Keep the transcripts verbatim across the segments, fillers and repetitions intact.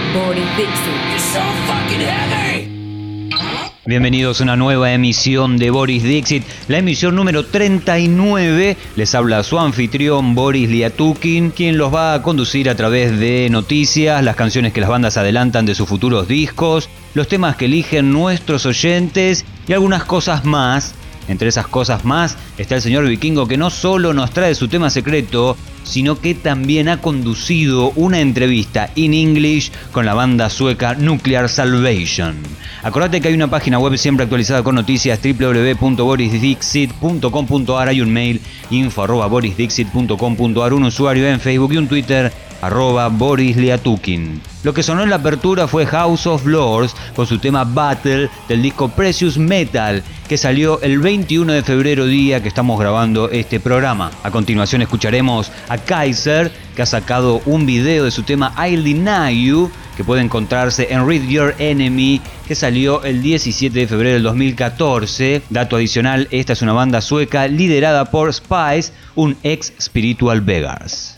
Boris Dixit. Bienvenidos a una nueva emisión de Boris Dixit, la emisión número treinta y nueve. Les habla su anfitrión Boris Liatukin, quien los va a conducir a través de noticias, las canciones que las bandas adelantan de sus futuros discos, los temas que eligen nuestros oyentes y algunas cosas más. Entre esas cosas más está el señor Vikingo, que no solo nos trae su tema secreto, sino que también ha conducido una entrevista in English con la banda sueca Nuclear Salvation. Acordate que hay una página web siempre actualizada con noticias, doble u doble u doble u punto boris dixit punto com punto a r. Hay un mail, info arroba boris dixit punto com punto a r, un usuario en Facebook y un Twitter, arroba Boris Liatukin. Lo que sonó en la apertura fue House of Lords con su tema Battle del disco Precious Metal, que salió el veintiuno de febrero, día que estamos grabando este programa. A continuación escucharemos a Kaiser, que ha sacado un video de su tema I'll Deny You, que puede encontrarse en Read Your Enemy, que salió el diecisiete de febrero del dos mil catorce. Dato adicional, esta es una banda sueca liderada por Spice, un ex Spiritual Beggars.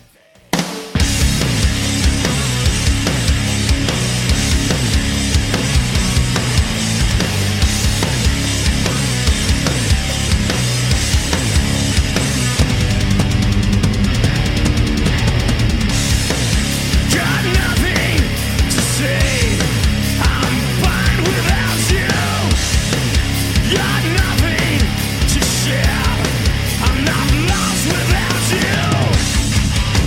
Without you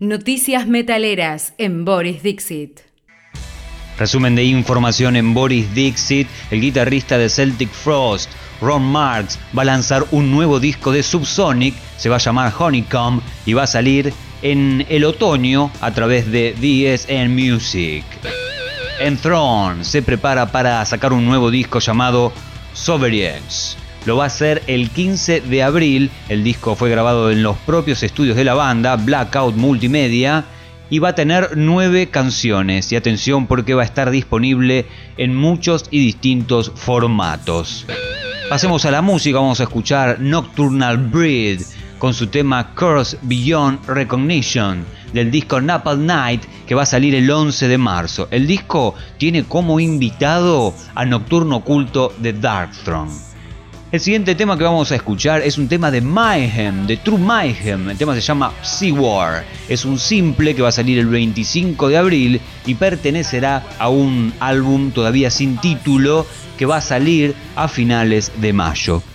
Noticias metaleras en Boris Dixit. Resumen de información en Boris Dixit. El guitarrista de Celtic Frost, Ron Marks, va a lanzar un nuevo disco de Subsonic, se va a llamar Honeycomb y va a salir en el otoño a través de D S N Music. Enthroned se prepara para sacar un nuevo disco llamado Sovereigns. Lo va a hacer el quince de abril. El disco fue grabado en los propios estudios de la banda, Blackout Multimedia, y va a tener nueve canciones. Y atención, porque va a estar disponible en muchos y distintos formatos. Pasemos a la música, vamos a escuchar Nocturnal Breed con su tema Curse Beyond Recognition del disco Napalm Night, que va a salir el once de marzo. El disco tiene como invitado a Nocturno Oculto de Darkthrone. El siguiente tema que vamos a escuchar es un tema de Mayhem, de True Mayhem. El tema se llama Sea War. Es un simple que va a salir el veinticinco de abril y pertenecerá a un álbum todavía sin título que va a salir a finales de mayo.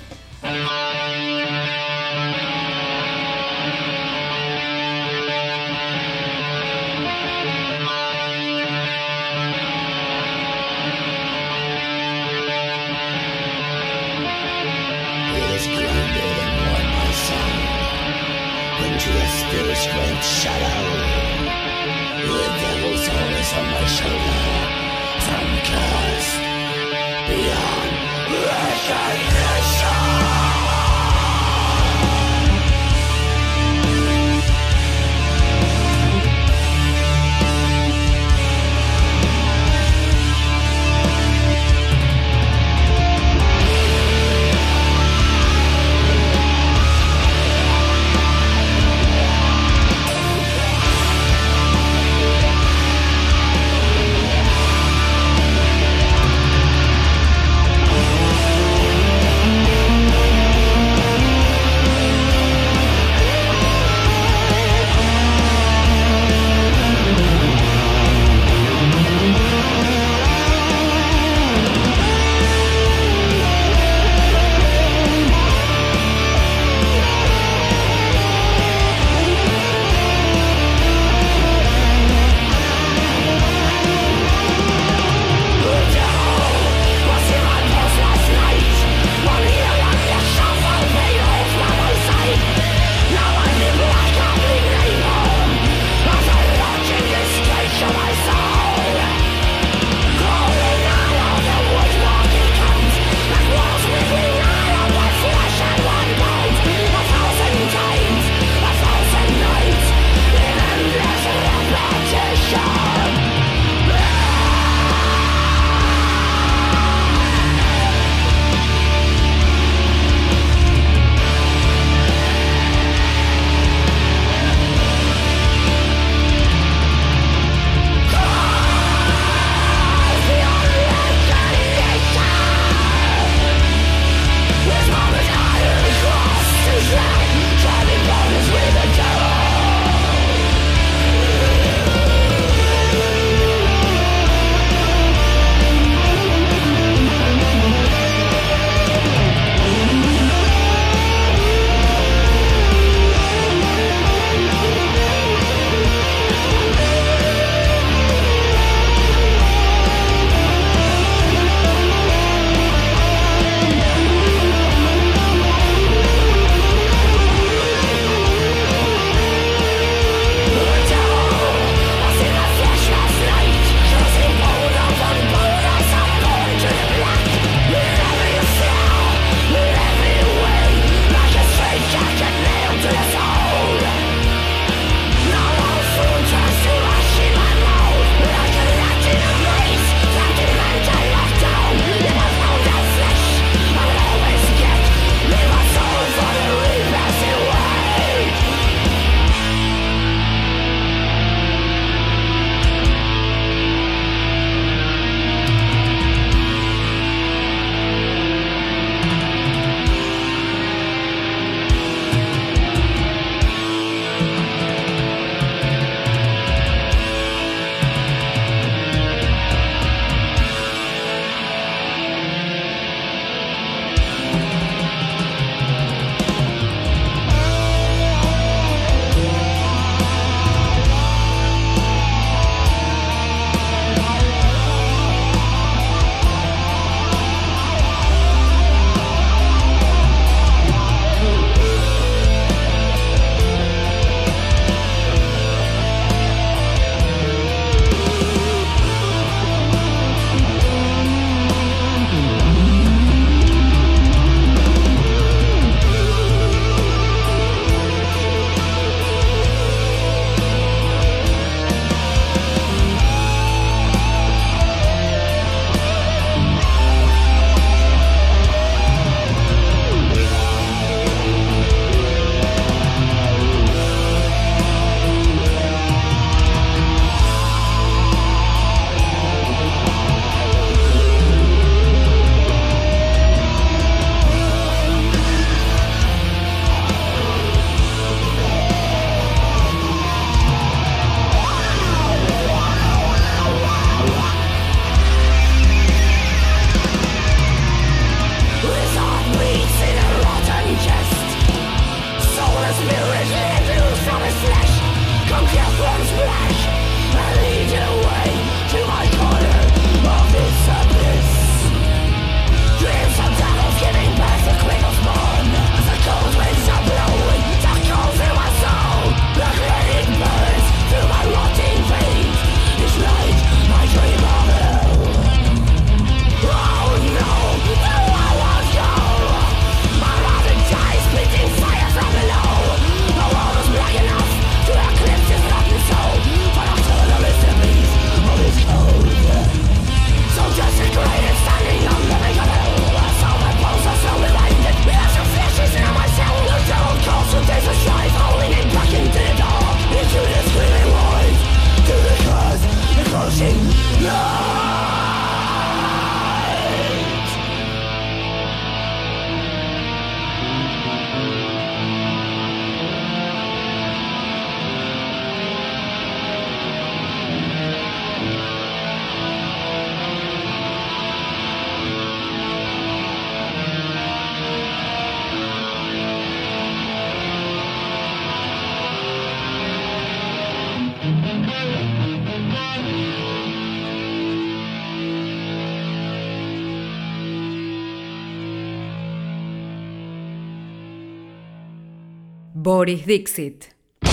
Boris Dixit.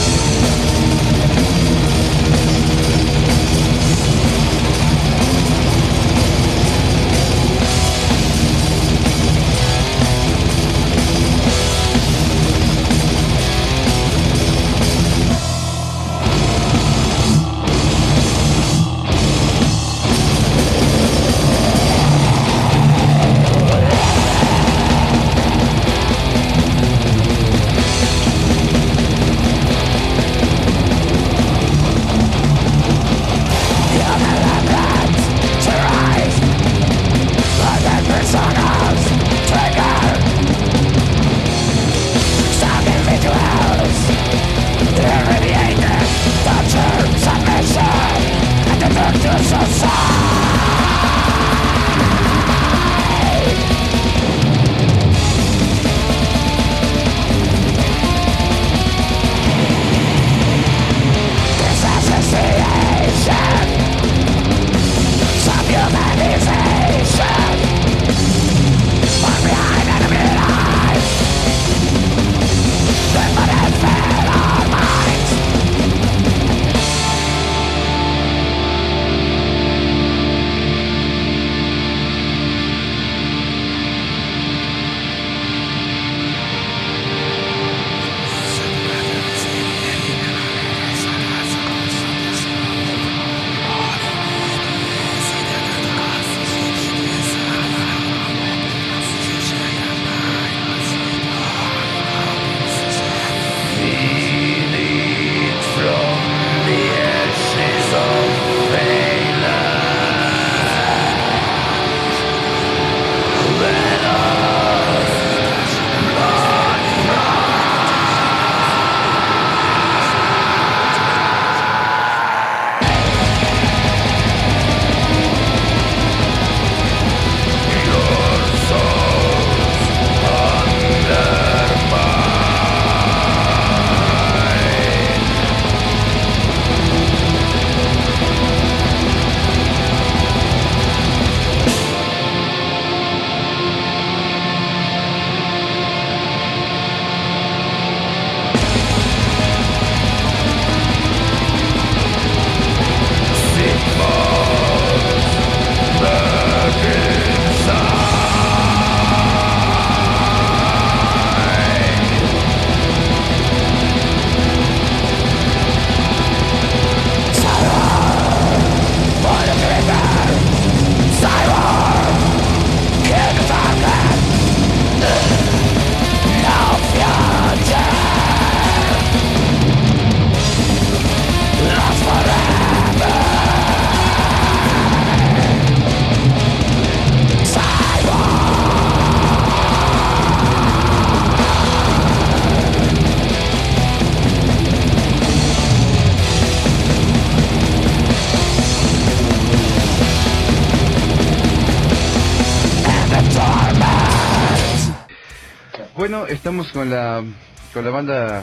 Bueno, estamos con la con la banda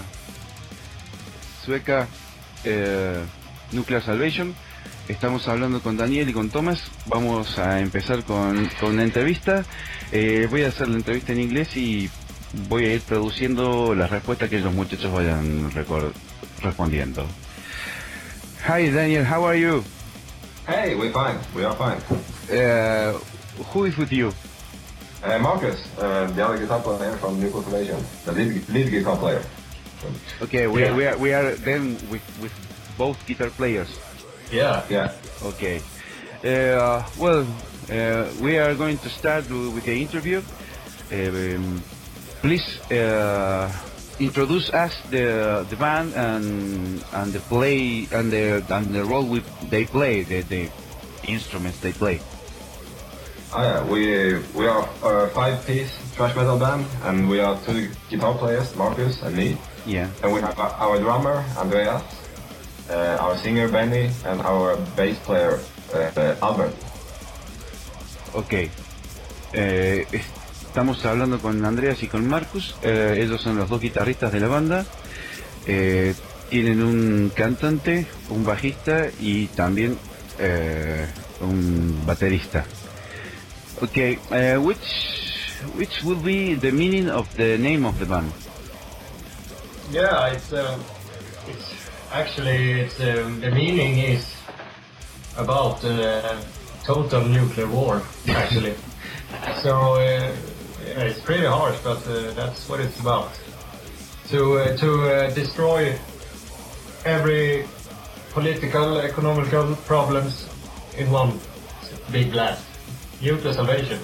sueca eh, Nuclear Salvation. Estamos hablando con Daniel y con Thomas. Vamos a empezar con, con una entrevista. Eh, voy a hacer la entrevista en inglés y voy a ir traduciendo las respuestas que los muchachos vayan respondiendo. Hi Daniel, how are you? Hey, we're fine. We are fine. Uh, who is with you? Uh, Marcus, uh, the other guitar player from Nuclear Salvation, the lead, lead guitar player. Okay, we, yeah. we are we are then with with both guitar players. Yeah, yeah. Okay. Uh, well, uh, we are going to start with the interview. Um, please uh, introduce us the the band and and the play and the and the role we they play, the the instruments they play. Oh yeah, we we are a five-piece thrash metal band, and we are two guitar players, Marcus and me. Yeah. And we have our drummer Andreas, uh, our singer Benny, and our bass player uh, Albert. Okay. Eh, estamos hablando con Andreas y con Marcus. Eh, ellos son los dos guitarristas de la banda. Eh, tienen un cantante, un bajista y también uh, un baterista. Okay, uh, which which will be the meaning of the name of the band? Yeah, it's um, it's actually it's um, the meaning is about uh, total nuclear war actually. So uh, yeah, it's pretty harsh, but uh, that's what it's about. To uh, to uh, destroy every political, economical problems in one big blast. Nuclear salvation.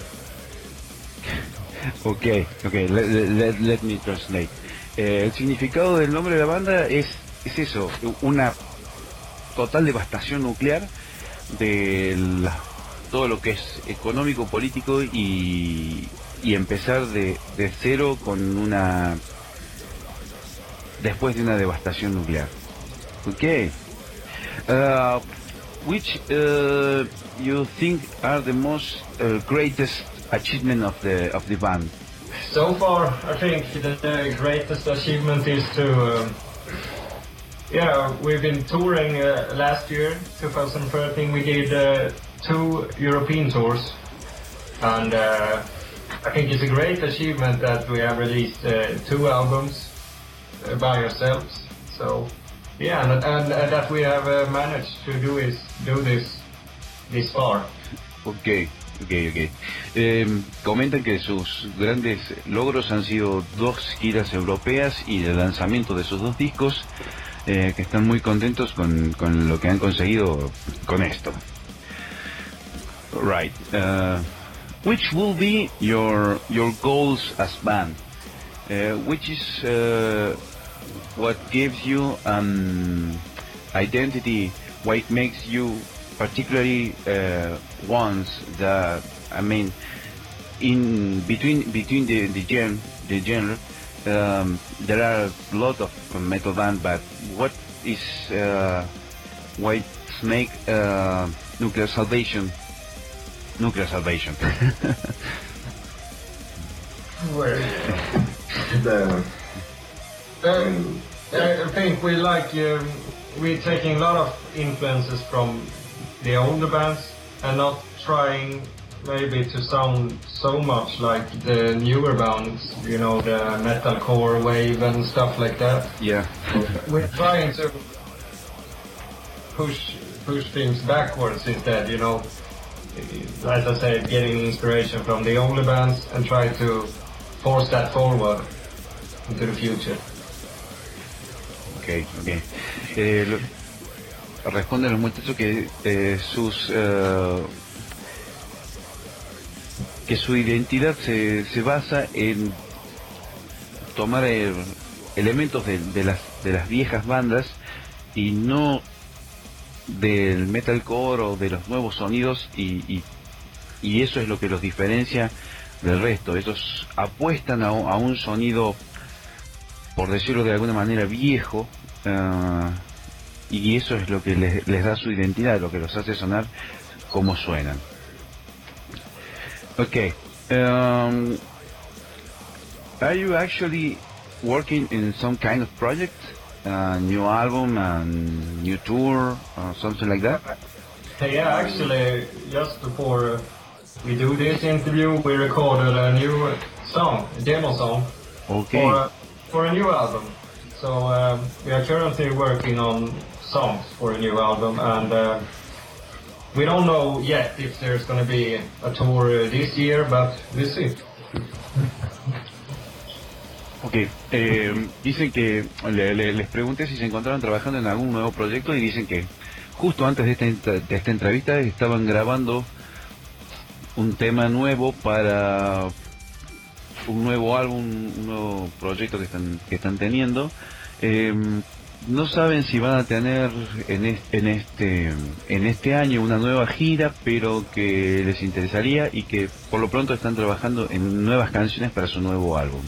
Okay, okay, let, let, let me translate. Eh, el significado del nombre de la banda es, es eso, una total devastación nuclear de la, todo lo que es económico, político y, y empezar de, de cero con una, después de una devastación nuclear. Okay. Uh, which uh, you think are the most uh, greatest achievement of the of the band? So far, I think the, the greatest achievement is to, um, yeah, we've been touring uh, last year, twenty thirteen, we did uh, two European tours, and uh, I think it's a great achievement that we have released uh, two albums uh, by ourselves, so yeah, and, and uh, that we have uh, managed to do is do this this far. Okay. Ok, ok. Eh, comentan que sus grandes logros han sido dos giras europeas y el lanzamiento de sus dos discos, eh, que están muy contentos con, con lo que han conseguido con esto. Right. Uh, which will be your your goals as band? Uh, which is uh, what gives you an identity? What makes you particularly uh, ones that, I mean, in between between the the genre, the genre, um, there are a lot of metal band, but what is uh, what make uh, Nuclear Salvation? Nuclear Salvation. Where? The, Um, I think we like um, we're taking a lot of influences from the older bands and not trying maybe to sound so much like the newer bands, you know, the metalcore wave and stuff like that. Yeah. We're trying to push push things backwards instead, you know. As I said, getting inspiration from the older bands and try to force that forward into the future. Okay, okay. Eh, lo, responden los muchachos que eh, sus eh, que su identidad se, se basa en tomar eh, elementos de, de las de las viejas bandas y no del metalcore o de los nuevos sonidos, y, y, y eso es lo que los diferencia del resto. Ellos apuestan a, a un sonido, por decirlo de alguna manera, viejo, uh, y eso es lo que les, les da su identidad, lo que los hace sonar como suenan. Okay, um, are you actually working in some kind of project, uh, new album and new tour or something like that? Yeah, actually, just before we do this interview, we recorded a new song, a demo song, Okay. for a, for a new album. So um, we are currently working on songs for a new album, and uh, we don't know yet if there's going to be a tour this year, but we'll see. Ok, eh, dicen que le, le- les pregunté si se encontraban trabajando en algún nuevo proyecto y dicen que justo antes de esta, ent- de esta entrevista estaban grabando un tema nuevo para un nuevo álbum, un nuevo proyecto que están, que están teniendo. Eh, no saben si van a tener en, es- en este en este año una nueva gira, pero que les interesaría y que por lo pronto están trabajando en nuevas canciones para su nuevo álbum.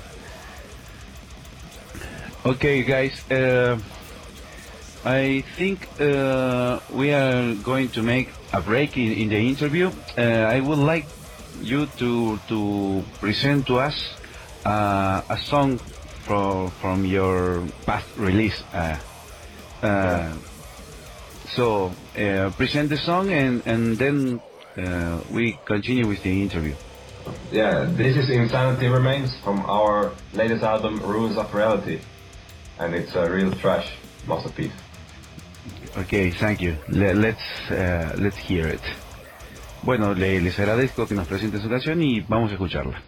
Okay, guys, uh, I think uh, we are going to make a break in, in the interview. Uh, I would like you to to present to us uh, a song from from your past release. Uh, Uh, so uh, present the song and and then uh, we continue with the interview. Yeah, this is Insanity Remains from our latest album, Rules of Reality, and it's a real trash masterpiece. Okay, thank you. Le- let's uh, let's hear it. Bueno, le- les agradezco que nos presenten su canción y vamos a escucharla.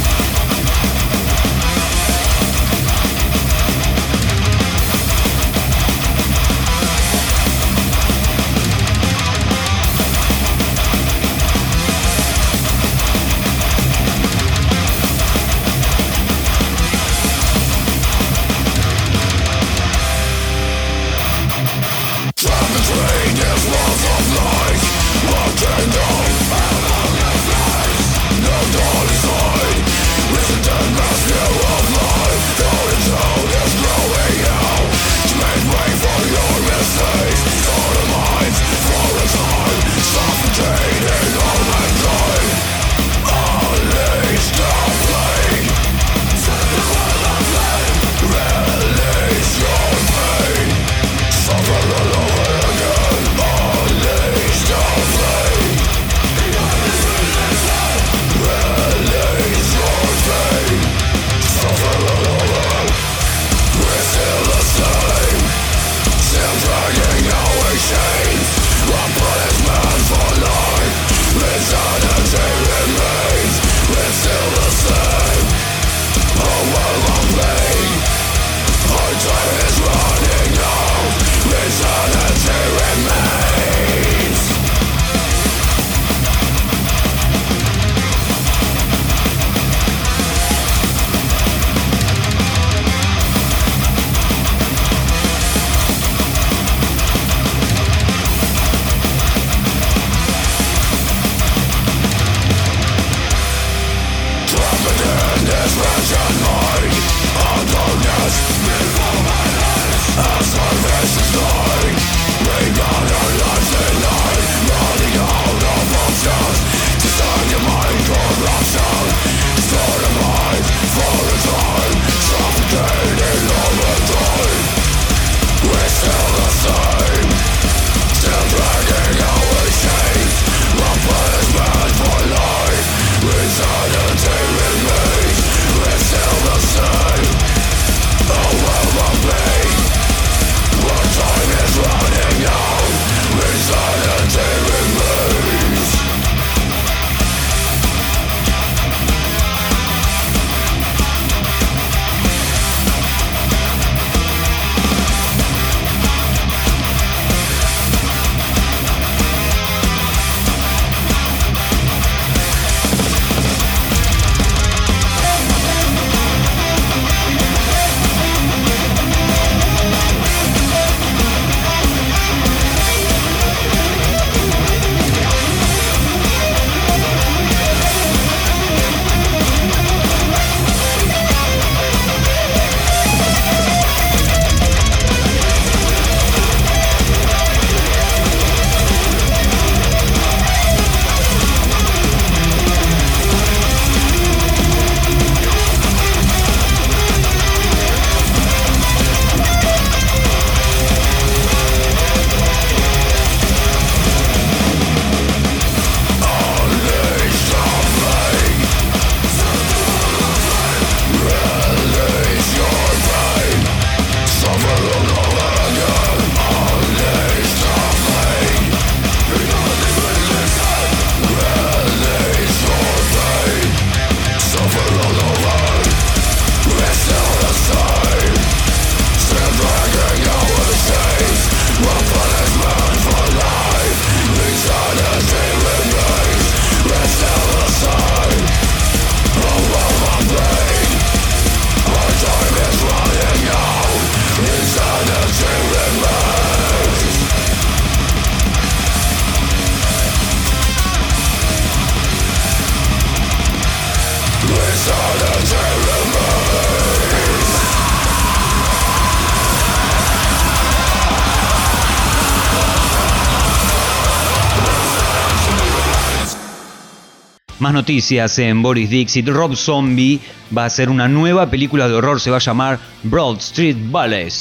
Más noticias en Boris Dixit. Rob Zombie va a hacer una nueva película de horror, se va a llamar Broad Street Bullies.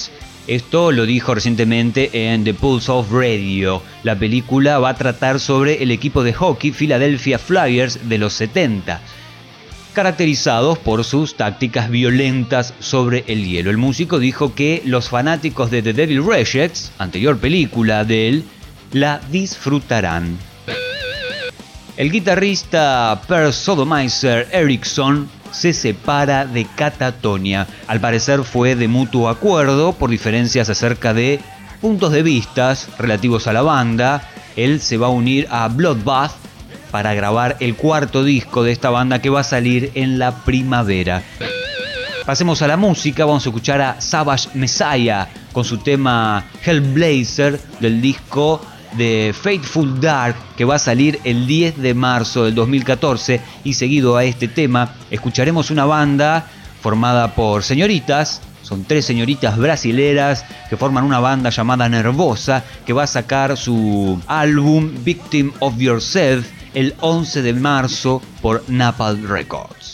Esto lo dijo recientemente en The Pulse of Radio. La película va a tratar sobre el equipo de hockey Philadelphia Flyers de los setenta, caracterizados por sus tácticas violentas sobre el hielo. El músico dijo que los fanáticos de The Devil Rejects, anterior película de él, la disfrutarán. El guitarrista Per Sodomizer Eriksson se separa de Katatonia. Al parecer fue de mutuo acuerdo por diferencias acerca de puntos de vista relativos a la banda. Él se va a unir a Bloodbath para grabar el cuarto disco de esta banda que va a salir en la primavera. Pasemos a la música, vamos a escuchar a Savage Messiah con su tema Hellblazer del disco de Faithful Dark, que va a salir el diez de marzo del dos mil catorce, y seguido a este tema escucharemos una banda formada por señoritas. Son tres señoritas brasileras que forman una banda llamada Nervosa, que va a sacar su álbum Victim of Yourself el once de marzo por Napalm Records.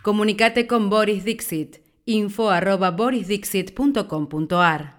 Comunicate con Boris Dixit, info arroba boris dixit punto com punto ar.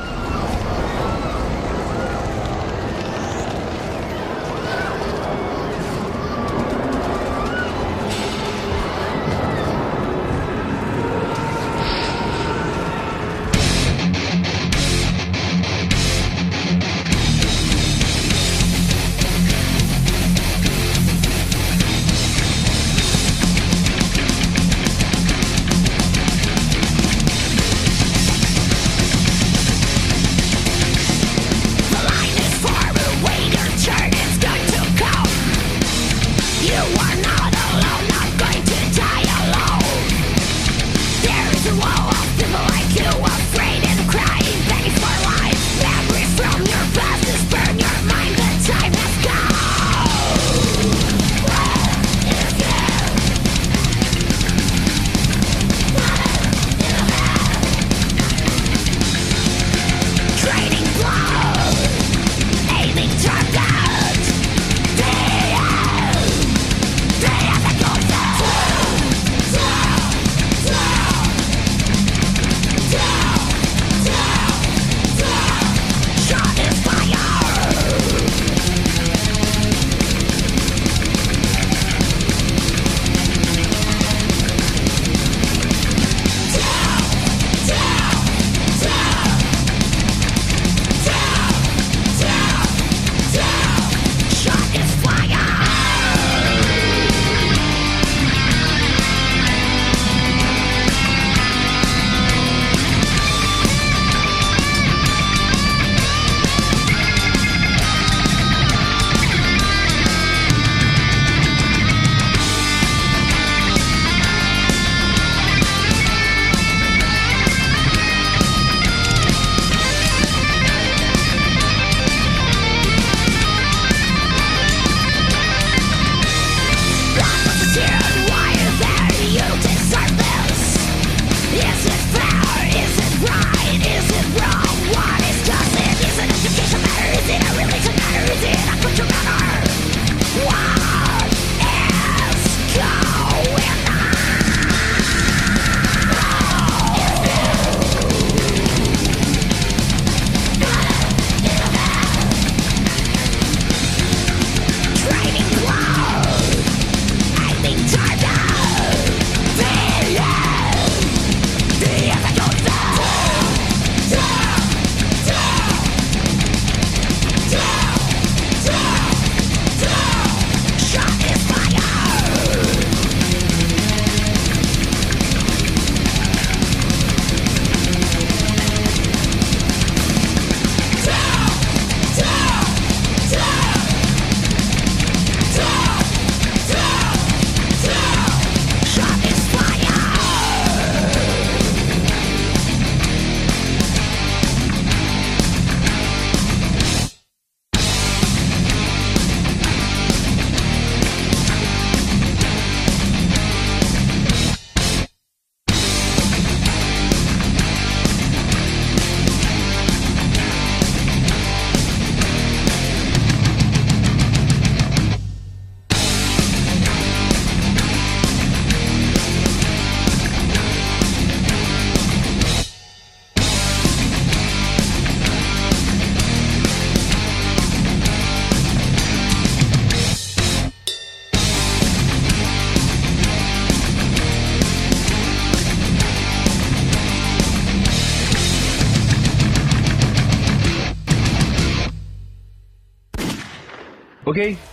Ok,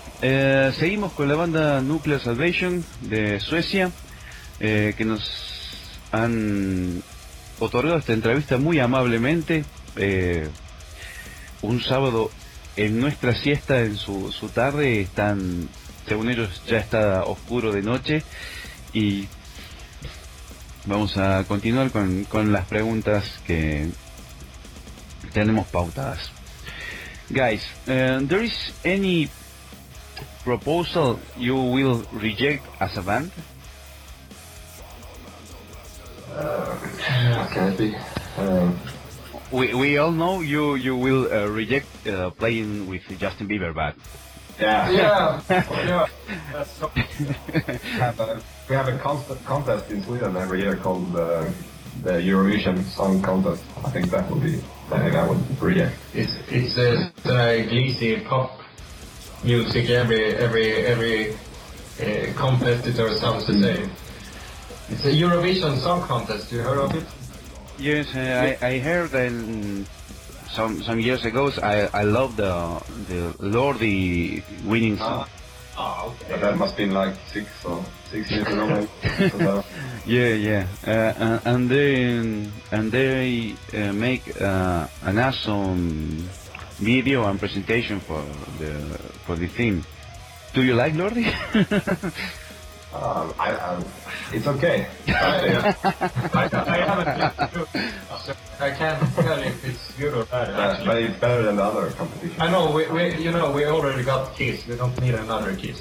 eh, seguimos con la banda Nuclear Salvation de Suecia, eh, que nos han otorgado esta entrevista muy amablemente, eh, un sábado en nuestra siesta, en su, su tarde. Están, según ellos, ya está oscuro de noche, y vamos a continuar con, con las preguntas que tenemos pautadas. Guys, uh, there is any proposal you will reject as a band? Uh, can it be? Um, we we all know you you will uh, reject uh, playing with Justin Bieber, but Yeah. Yeah, yeah. That's so, We have a, we have a constant contest in Sweden every year called uh, the Eurovision Song Contest. I think that would be something I would react. it's it's a uh, greasy pop music. Every every every uh, competitor sounds the same. It's a Eurovision Song Contest. You heard of it? Yes, uh, I, I heard that some some years ago. I I love the the Lordi winning song. Oh, okay. But that must have been like six or six years ago. maybe. So, Yeah, yeah, uh, and, and then and they uh, make uh, an awesome video and presentation for the for the theme. Do you like Lordi? um, I, I, it's okay. I, I, I haven't listened to it, so I can't tell if it's good or bad. Uh, Actually. but it's better than the other competition. I know, we, we, you know, we already got Kiss. We don't need another Kiss.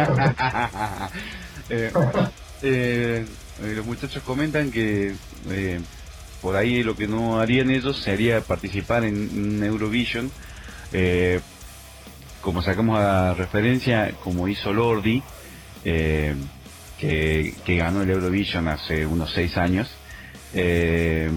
eh, eh, los muchachos comentan que eh, por ahí lo que no harían ellos sería participar en Eurovision, eh, como sacamos a referencia, como hizo Lordi, eh, que, que ganó el Eurovision hace unos seis años, eh,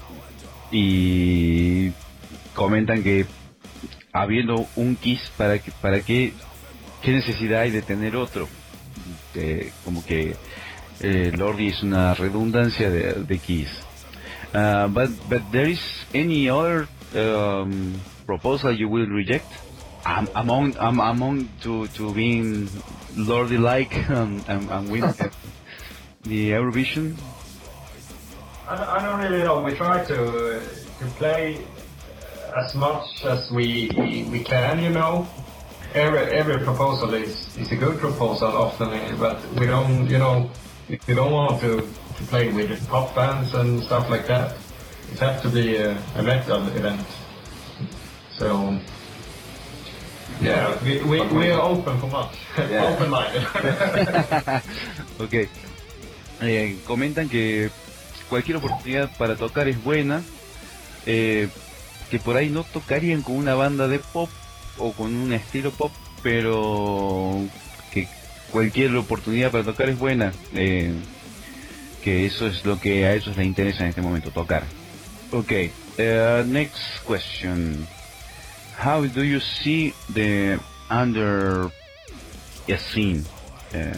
y comentan que habiendo un Kiss, para que, para qué, qué necesidad hay de tener otro. Eh, como que eh, Lordi es una redundancia de, de Kiss. Uh, but but there is any other um, proposal you will reject um, among um, among to to being Lordi like um, and, and win the Eurovision? I, I don't really know. We try to uh, to play as much as we we can, you know. Every every proposal is is a good proposal often, but we don't, you know, we don't want to to play with pop bands and stuff like that. It has to be a, a metal event. So yeah, we we, we are open for much, Yeah. open-minded. Ok. Eh, comentan que cualquier oportunidad para tocar es buena, eh, que por ahí no tocarían con una banda de pop o con un estilo pop, pero que cualquier oportunidad para tocar es buena, eh, que eso es lo que a ellos les interesa en este momento, tocar. Ok, uh, next question. How do you see the under scene uh,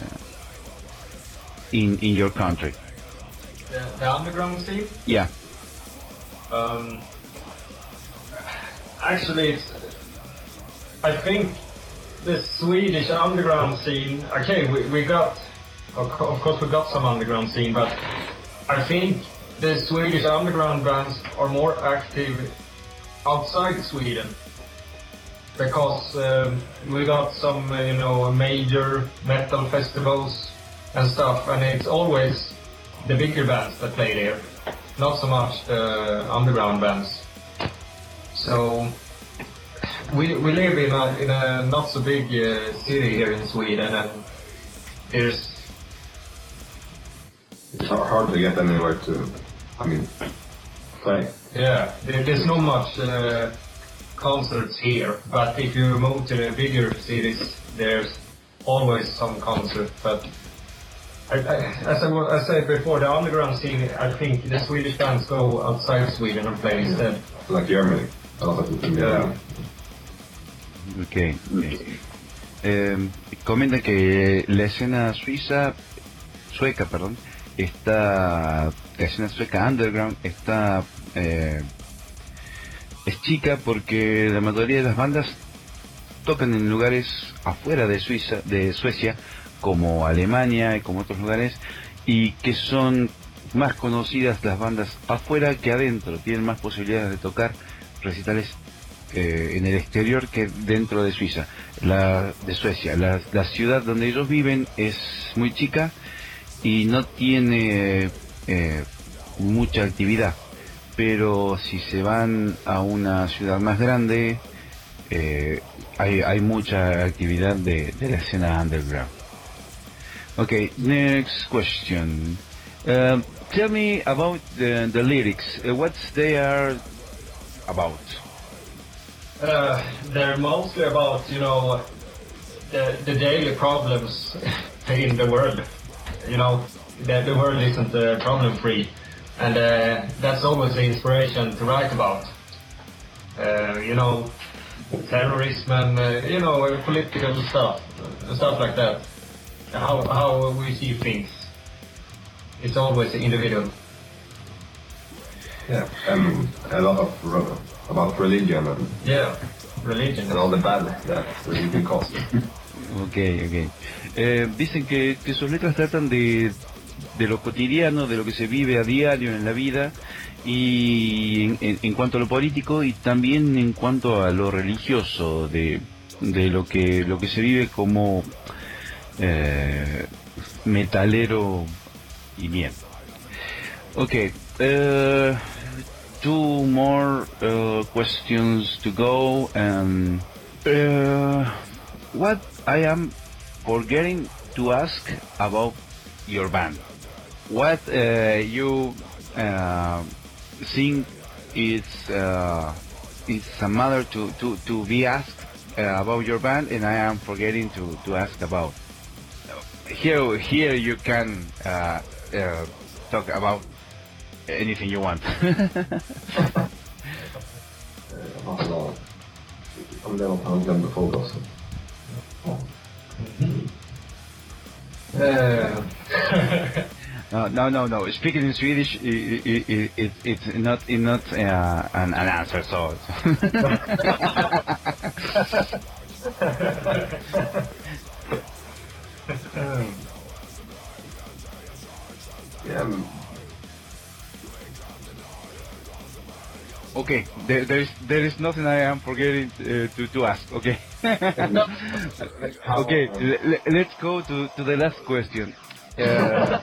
in in your country? the, the underground scene. Yeah. Um, actually, it's, I think the Swedish underground scene. Okay, we, we got, of co- of course, we got some underground scene, but I think the Swedish underground bands are more active outside Sweden because um, we got some, uh, you know, major metal festivals and stuff, and it's always the bigger bands that play there, not so much the underground bands. So we we live in a in a not so big uh, city here in Sweden, and there's It's hard hard to get anywhere to, I mean, play. yeah there, there's not much uh, concerts here. But if you move to the bigger cities, there's always some concert. But I, I, as I, wa- I said before, the underground scene, I think the Swedish bands go outside Sweden and play instead. Like Germany. A lot of people in Germany. Okay. Eh, comenta que la escena suiza, sueca, perdón, está, la escena sueca underground está, eh, es chica porque la mayoría de las bandas tocan en lugares afuera de Suiza, de Suecia, como Alemania y como otros lugares, y que son más conocidas las bandas afuera que adentro, tienen más posibilidades de tocar recitales eh, en el exterior que dentro de Suiza, la de Suecia. La, la ciudad donde ellos viven es muy chica y no tiene eh, mucha actividad, pero si se van a una ciudad más grande, eh, hay, hay mucha actividad de, de la escena underground. Okay, next question. Uh, tell me about the, the lyrics. Uh, what they are about? Uh, they're mostly about, you know, the, the daily problems in the world. You know, the, the world isn't uh, problem free, and uh, that's always the inspiration to write about. Uh, you know, terrorism and uh, you know political stuff, stuff like that. How how we see things. It's always individual. Yeah, and a lot of re- about religion and Yeah, religion. and all the bad that religion causes. Ok, ok. Eh, dicen que, que sus letras tratan de, de lo cotidiano, de lo que se vive a diario en la vida, y en, en- en cuanto a lo político y también en cuanto a lo religioso, de, de lo que lo que se vive como eh, metalero y bien. Ok, uh, two more uh, questions to go. And uh, what I am forgetting to ask about your band. What uh, you uh, think is uh, is a matter to, to, to be asked uh, about your band, and I am forgetting to, to ask about. Here, here you can uh, uh, talk about anything you want. Alltså, om det är något han glömde fråga också. Uh, No, no, no, no. Speaking in Swedish, i i i it, it's not, it's not uh, an, an answer. So, Yeah, mm, okay. There, there is there is nothing I am forgetting uh, to to ask. Okay. Okay. l- l- let's go to, to the last question. Uh,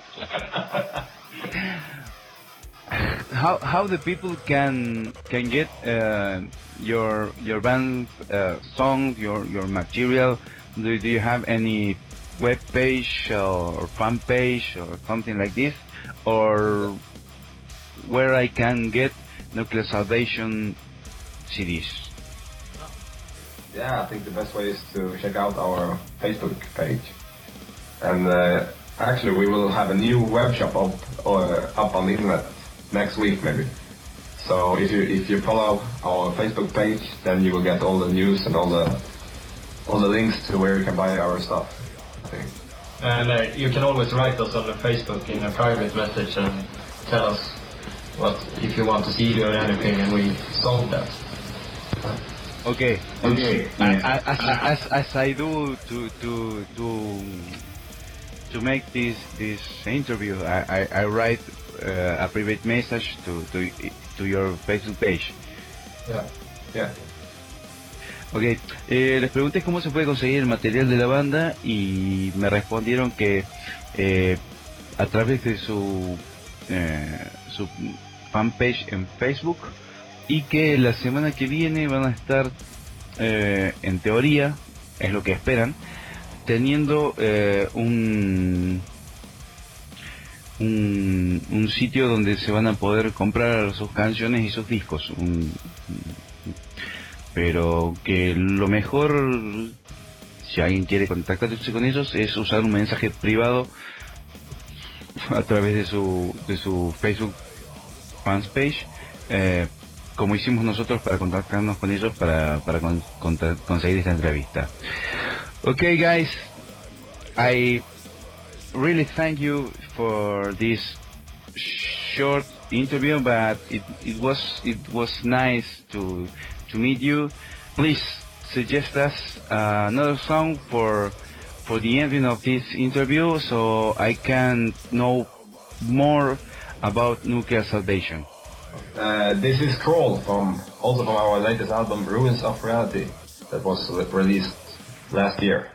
how how the people can can get uh, your your band uh, song, your your material? Do, do you have any web page or fan page or something like this, or where I can get Nuclear Salvation C Ds? yeah, I think the best way is to check out our Facebook page. And uh, actually, we will have a new web shop up uh, up on the internet next week, maybe. So if you if you follow our Facebook page, then you will get all the news and all the all the links to where you can buy our stuff. I think. and uh, you can always write us on the Facebook in a private message and tell us what if you want to see or anything, and we solve that. Okay. Okay. I- I- As, as, as I do to to to to make this this interview, I, I, I write uh, a private message to, to to your Facebook page. Yeah. Yeah. Ok, eh, les pregunté cómo se puede conseguir el material de la banda y me respondieron que eh, a través de su eh, su fanpage en Facebook, y que la semana que viene van a estar eh, en teoría, es lo que esperan, teniendo eh, un, un un sitio donde se van a poder comprar sus canciones y sus discos. Un- pero que lo mejor, si alguien quiere contactarse con ellos, es usar un mensaje privado a través de su de su Facebook fans page, eh, como hicimos nosotros para contactarnos con ellos para para con- contra- conseguir esta entrevista. Okay, guys, I really thank you for this short interview, but it, it was it was nice to to meet you. Please suggest us uh, another song for for the ending of this interview, so I can know more about Nuclear Salvation. Uh, this is Crawl from also from our latest album Ruins of Reality that was released last year.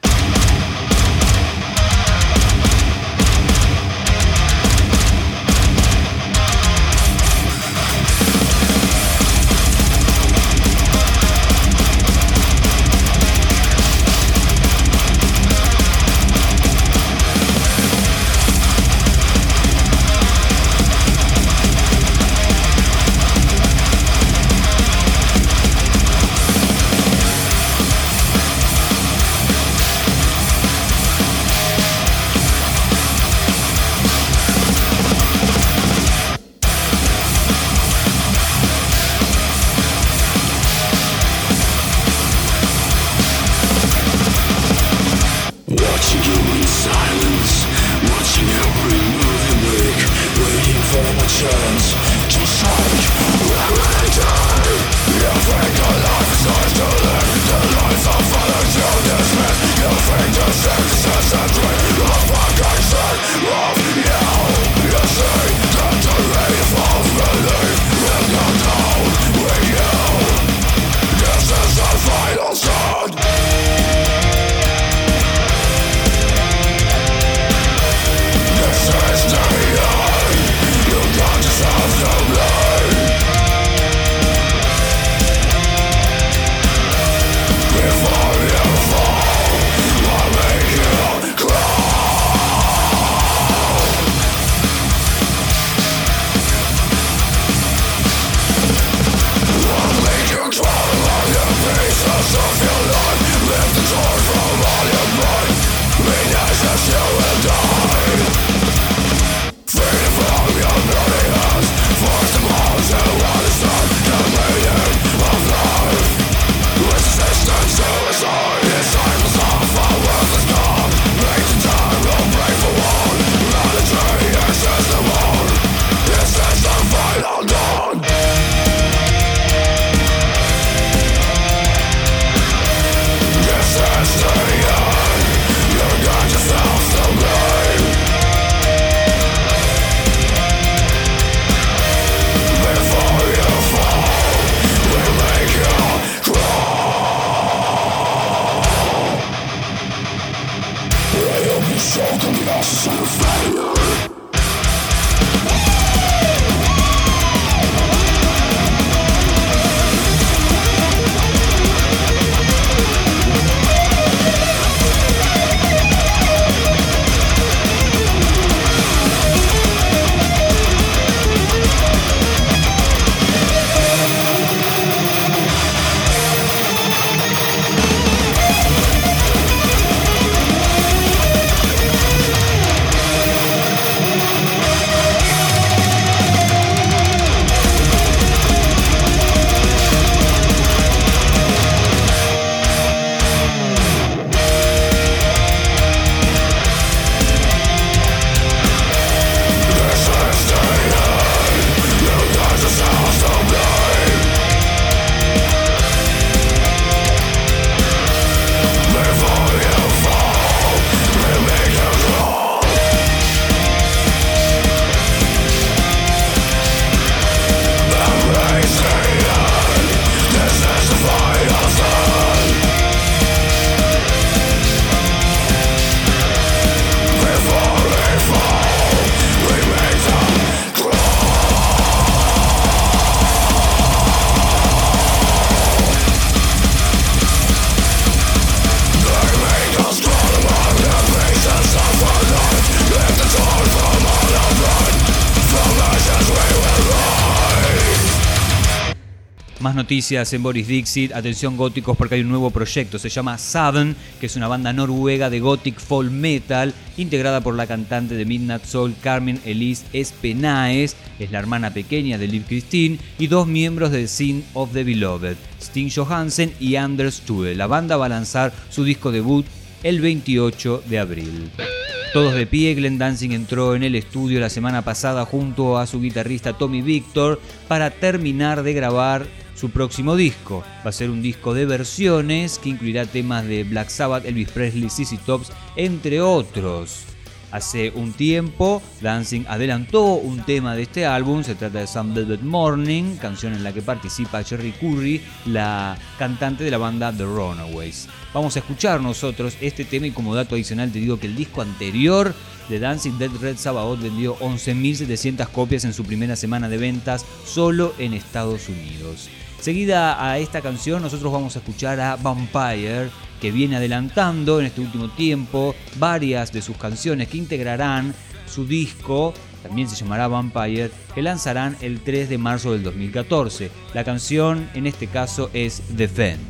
Más noticias en Boris Dixit. Atención góticos, porque hay un nuevo proyecto. Se llama Seven, que es una banda noruega de gothic folk metal integrada por la cantante de Midnight Soul Carmen Elise Espenaes, es la hermana pequeña de Liv Christine, y dos miembros de Sin of the Beloved, Stig Johansen y Anders Stude. La banda va a lanzar su disco debut el veintiocho de abril. Todos de pie, Glenn Danzig entró en el estudio la semana pasada junto a su guitarrista Tommy Victor para terminar de grabar su próximo disco. Va a ser un disco de versiones que incluirá temas de Black Sabbath, Elvis Presley, Z Z Top, entre otros. Hace un tiempo, Danzig adelantó un tema de este álbum. Se trata de Some Velvet Morning, canción en la que participa Cherry Curry, la cantante de la banda The Runaways. Vamos a escuchar nosotros este tema, y como dato adicional te digo que el disco anterior de Danzig, Dead Red Sabbath, vendió once mil setecientas copias en su primera semana de ventas solo en Estados Unidos. Seguida a esta canción, nosotros vamos a escuchar a Vampire, que viene adelantando en este último tiempo varias de sus canciones que integrarán su disco, también se llamará Vampire, que lanzarán el tres de marzo del dos mil catorce. La canción en este caso es Defend.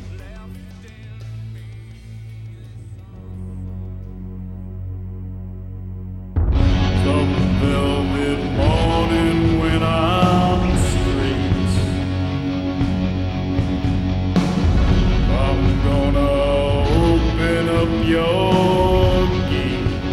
Your gate.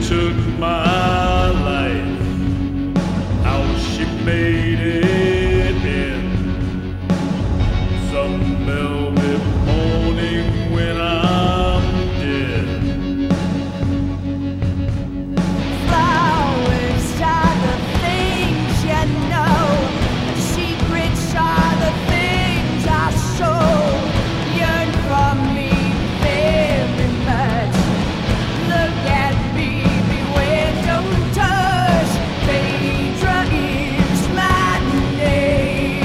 took my life, how she made it in some velvet morning when I'm dead. Flowers are the things you know, secrets are the things I show. Yearn for me very much. Look at me, beware, don't touch. Phaedra is my name.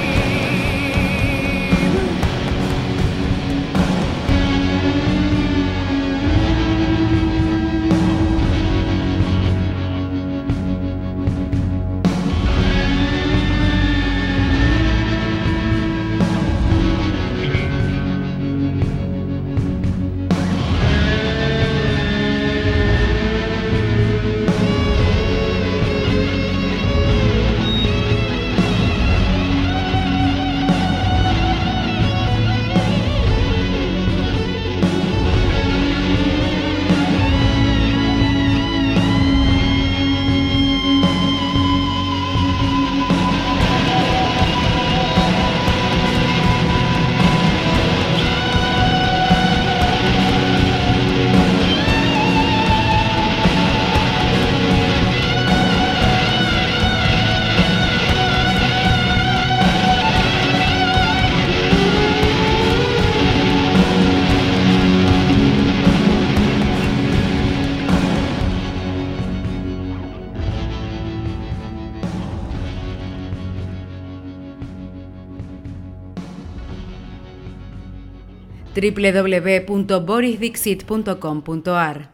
w w w punto boris dixit punto com punto a r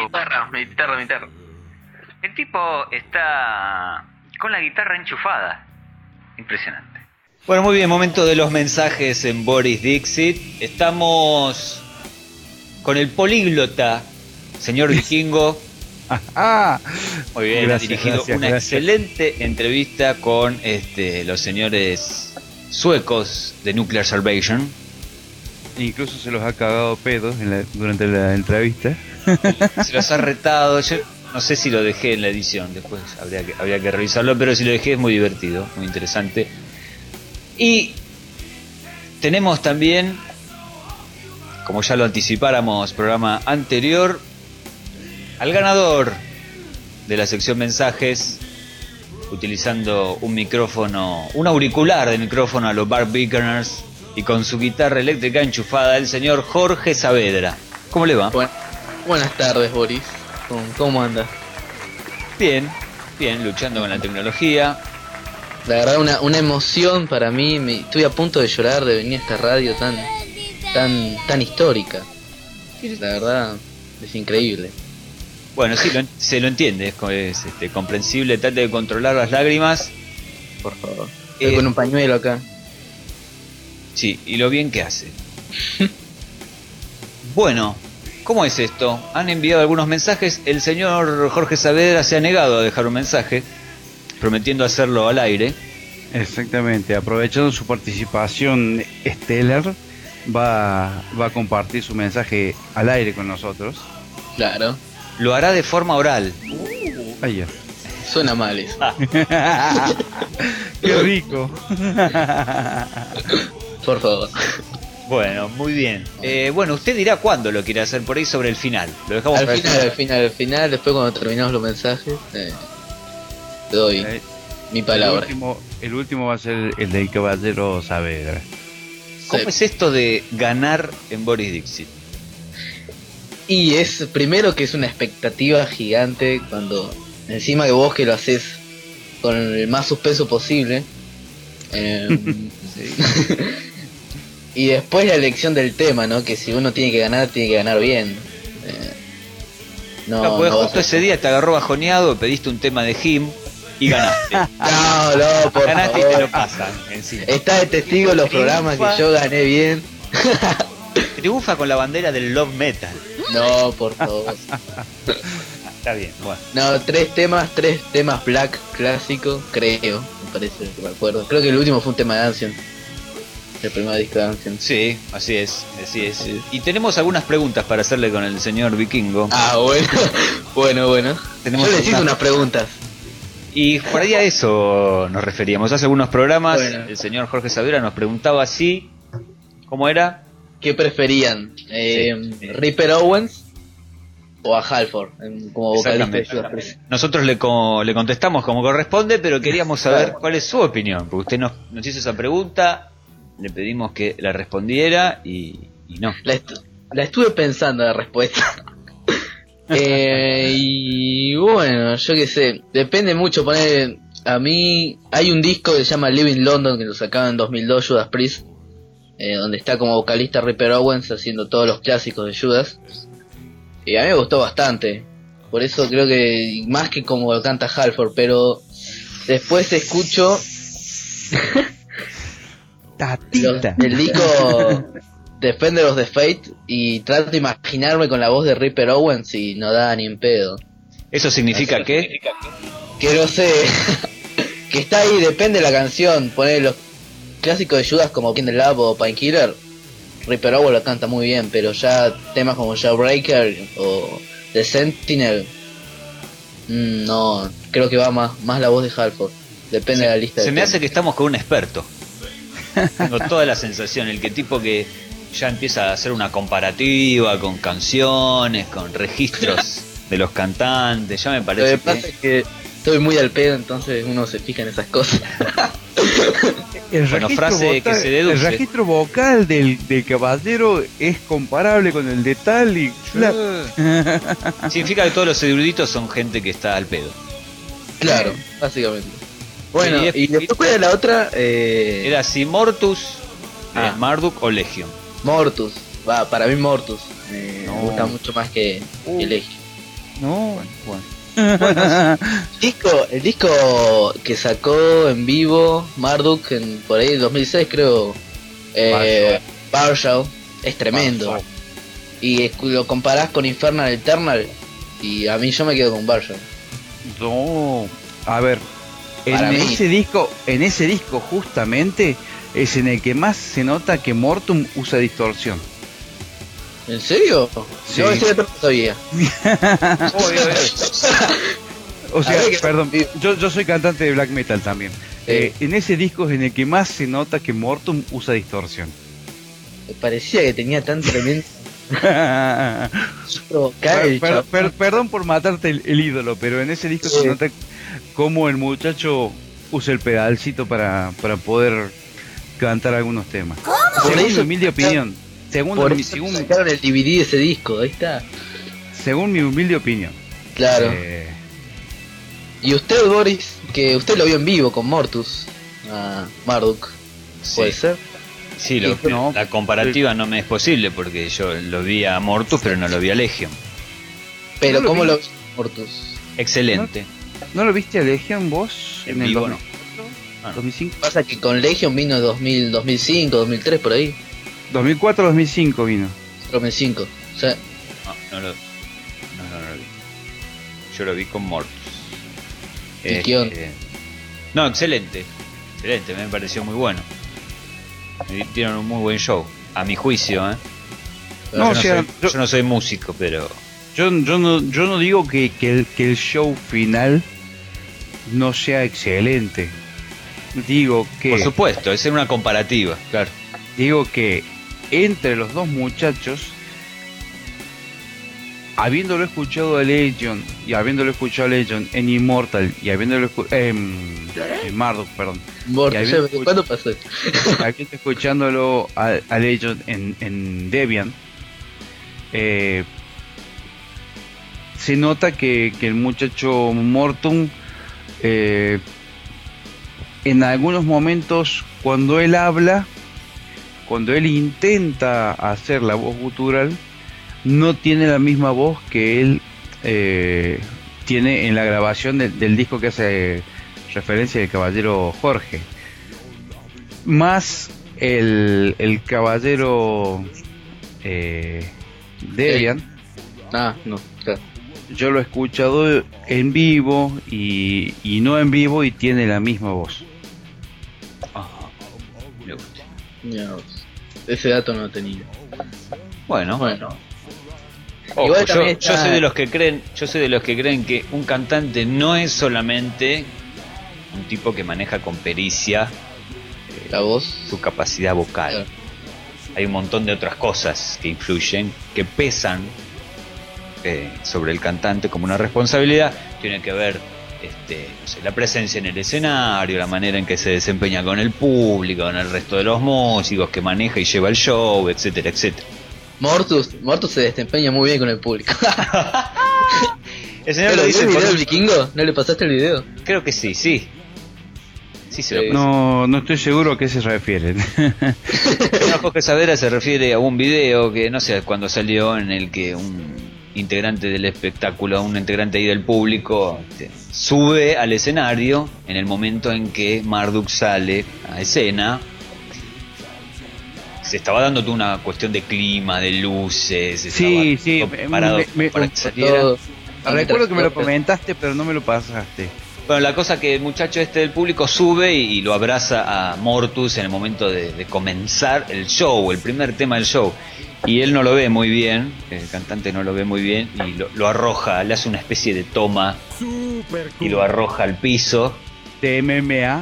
guitarra, mi guitarra, mi guitarra. El tipo está con la guitarra enchufada. Impresionante. Bueno, muy bien, momento de los mensajes en Boris Dixit. Estamos con el políglota, señor Vikingo. Ah, muy bien, gracias, ha dirigido gracias, una gracias. excelente entrevista con este, los señores suecos de Nuclear Salvation. Incluso se los ha cagado pedos en la- durante la entrevista. Se los ha retado. Yo no sé si lo dejé en la edición, después habría que, habría que revisarlo, pero si lo dejé es muy divertido, muy interesante. Y tenemos también, como ya lo anticipáramos programa anterior, al ganador de la sección mensajes, utilizando un micrófono, un auricular de micrófono a los Bart Beaconers y con su guitarra eléctrica enchufada, el señor Jorge Saavedra. ¿Cómo le va? Bueno, buenas tardes, Boris. ¿Cómo, cómo andas? Bien, bien, luchando con la tecnología. La verdad, una, una emoción para mí. Me, estoy a punto de llorar de venir a esta radio tan, tan, tan histórica. La verdad, es increíble. Bueno, sí, lo en- se lo entiende, es, co- es, este, comprensible, trate de controlar las lágrimas. Por favor. Estoy Eh, con un pañuelo acá. Sí, y lo bien que hace. Bueno, ¿cómo es esto? Han enviado algunos mensajes, el señor Jorge Saavedra se ha negado a dejar un mensaje, prometiendo hacerlo al aire. Exactamente, aprovechando su participación estelar, va, va a compartir su mensaje al aire con nosotros. Claro. Lo hará de forma oral. Vaya. Suena mal eso. ¡Qué rico! Por favor. Bueno, muy bien. Eh, bueno, usted dirá cuándo lo quiere hacer, por ahí sobre el final. Lo dejamos Al para el final, al final, al final, después cuando terminamos los mensajes, eh, te doy Eh, mi El palabra. último, el último va a ser el del caballero Saavedra. ¿Cómo es esto de ganar en Boris Dixit? Y es primero que es una expectativa gigante cuando encima que vos que lo haces con el más suspenso posible. eh, y después la elección del tema, ¿no? Que si uno tiene que ganar, tiene que ganar bien. Eh, no, No, porque no justo vas a- ese día te agarró bajoneado, pediste un tema de Him y ganaste. No, no, por Ganaste y favor. te lo pasan encima. Está de testigo los programas que yo gané bien. Triunfa con la bandera del love metal. No, por favor. Está bien, bueno. No, tres temas, tres temas black clásicos, creo, me parece que me acuerdo. Creo que el último fue un tema de Ancient. El primer disco de Ancient. Sí, así es, así es. Y tenemos algunas preguntas para hacerle con el señor Vikingo. Ah, bueno, bueno, bueno. Tenemos Yo le hice una- unas preguntas. Y por ahí a eso nos referíamos. Hace algunos programas Bueno. el señor Jorge Saavedra nos preguntaba si... ¿Cómo era? ¿Qué preferían? Eh, Sí. ¿Ripper Owens o a Halford en- como vocalista de Exactamente. Judas Priest? Nosotros le, co- le contestamos como corresponde, pero queríamos saber cuál es su opinión. Porque usted nos, nos hizo esa pregunta, le pedimos que la respondiera y, y no. La, estu- la estuve pensando la respuesta. eh, y bueno, yo qué sé, depende mucho. Poner, a mí hay un disco que se llama Living London que lo sacaban en dos mil dos Judas Priest, eh, donde está como vocalista Ripper Owens haciendo todos los clásicos de Judas. Y a mí me gustó bastante. Por eso creo que más que como lo canta Halford, pero después escucho los, Tatita. el disco Defender of the Fate y trato de imaginarme con la voz de Ripper Owens y no da ni en pedo. ¿Eso significa que? Que no sé, que está ahí, depende de la canción. Poner los clásicos de Judas como King the Lab o Painkiller, Ripper Owens lo canta muy bien, pero ya temas como Jawbreaker o The Sentinel, mm, no, creo que va más, más la voz de Halford. Depende de la lista. Se de me temas. hace que estamos con un experto. Tengo toda la sensación, el que tipo que ya empieza a hacer una comparativa con canciones, con registros de los cantantes, ya me Lo que parece pasa que... es que estoy muy al pedo, entonces uno se fija en esas cosas. El Bueno, registro frase que vocal- se deduce. El registro vocal del, del caballero es comparable con el de tal y... Significa que todos los eruditos son gente que está al pedo. Claro, básicamente. Bueno, Y- y después cuál era la otra, eh, Era si Mortus, Ah. eh, Marduk o Legion. Mortus. Va, para mí Mortus. Me No. gusta mucho más que, Uh. que Legion. No, Bueno. bueno. El disco, el disco que sacó en vivo Marduk en, por ahí en dos mil seis creo, eh, Partial, es tremendo. Partial. Y es- lo comparás con Infernal Eternal y a mí yo me quedo con Partial. No, a ver, en Para mí. ese disco, en ese disco justamente es en el que más se nota que Mortum usa distorsión. ¿En serio? Sí. Yo ese no sabía. O sea, A ver, que- perdón, yo, yo soy cantante de black metal también. Sí. Eh, en ese disco es en el que más se nota que Mortum usa distorsión. Me parecía que tenía tan tremendo Per- provocar el per- chabón. per- perdón por matarte el, el ídolo, pero en ese disco Sí. se nota cómo el muchacho usa el pedalcito para, para poder cantar algunos temas. Por Según mi eso- humilde opinión. Según, Por mi- eso según, sacaron el D V D de ese disco, ahí está. según mi humilde opinión. Claro. Eh, Y usted, Boris, que usted lo vio en vivo con Mortus, a Marduk, ¿puede Sí. ser? Sí, lo- No. la comparativa no me es posible porque yo lo vi a Mortus, pero no lo vi a Legion. Pero No lo ¿cómo vi. lo vio Mortus? Excelente. ¿No lo viste a Legion vos? En el vivo, dos mil- Ah, no. dos mil cinco? Pasa que con Legion vino en dos mil, dos mil cinco, dos mil tres por ahí, dos mil cuatro dos mil cinco vino. dos mil cinco. O sea, No, no lo, no, no, no lo vi. Yo lo vi con Mortus. ¿Y qué onda? No, excelente. Excelente, me pareció muy bueno. Me dieron un muy buen show. A mi juicio, ¿eh? No, yo, o no sea, soy, yo- yo no soy músico, pero... Yo, yo, no, yo no digo que, que, el, que el show final no sea excelente. Digo que Por supuesto, es una comparativa, claro. digo que entre los dos muchachos, habiéndolo escuchado a Legion y habiéndolo escuchado a Legion en Immortal y habiéndolo escuchado en Marduk, perdón, Mortus, Y ahí ya- me escucho- ¿cuándo pasó? habiendo escuchándolo a, a Legion en, en Debian, eh, se nota que, que el muchacho Mortum eh, en algunos momentos cuando él habla, cuando él intenta hacer la voz gutural, no tiene la misma voz que él eh, tiene en la grabación del- del disco que hace referencia del caballero Jorge. Más el, el caballero eh, Debian, Ah, no, claro. yo lo he escuchado en vivo y, y no en vivo y tiene la misma voz. Ajá. Me gusta. Ya, ese dato no lo tenía. Bueno, Bueno, ojo, Igual yo, también yo está- soy de los que creen, yo soy de los que creen que un cantante no es solamente un tipo que maneja con pericia la voz. su capacidad vocal. Claro. Hay un montón de otras cosas que influyen, que pesan eh, sobre el cantante como una responsabilidad. Tiene que ver este, no sé, la presencia en el escenario, la manera en que se desempeña con el público, con el resto de los músicos, que maneja y lleva el show, etcétera, etcétera. Mortus, Mortus se desempeña muy bien con el público. El señor ¿No lo le dice el por- video del vikingo? ¿No le pasaste el video? Creo que sí, sí. Sí se lo Sí. pasé. No, no estoy seguro a qué se refieren. No, Jorge Saavedra se refiere a un video que no sé cuándo salió, en el que un integrante del espectáculo, un integrante ahí del público, este, sube al escenario en el momento en que Marduk sale a escena. Se estaba dando toda una cuestión de clima, de luces, Sí, estaba sí, todo me- preparado me- me- para que saliera. Todo. Recuerdo que me lo comentaste, pero no me lo pasaste. Bueno, la cosa que el muchacho este del público sube y, y lo abraza a Mortus en el momento de, de comenzar el show, el primer tema del show. Y él no lo ve muy bien, el cantante no lo ve muy bien y lo, lo arroja, le hace una especie de toma Super y lo arroja al piso. De M M A.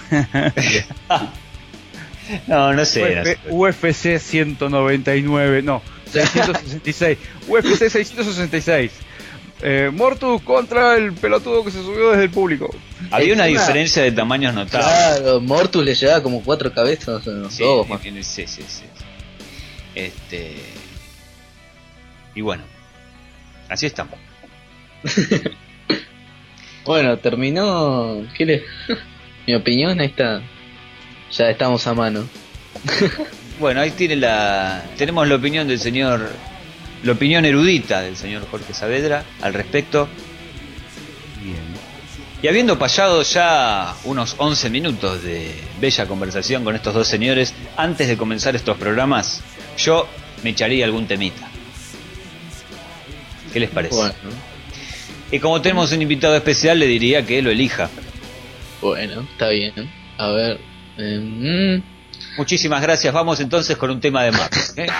No, no sé. no U sé. F- U F C ciento noventa y nueve, no, seiscientos sesenta y seis. U F C seiscientos sesenta y seis. Eh, Mortus contra el pelotudo que se subió desde el público. Había una Encima- diferencia de tamaños notable. Claro, Mortus le llevaba como cuatro cabezas en los Sí, ojos. man. sí, sí, sí, sí. Este. Y bueno, así estamos. Bueno, terminó. ¿Qué le... Mi opinión, ahí está. Ya estamos a mano. Bueno, ahí tiene la. Tenemos la opinión del señor la opinión erudita del señor Jorge Saavedra al respecto. Bien. Y habiendo pasado ya unos once minutos de bella conversación con estos dos señores, antes de comenzar estos programas, yo me echaría algún temita. ¿Qué les parece? Bueno, Y como tenemos un invitado especial, le diría que lo elija. bueno, está bien. A ver. eh, mm, Muchísimas gracias. Vamos entonces con un tema de Max, ¿eh?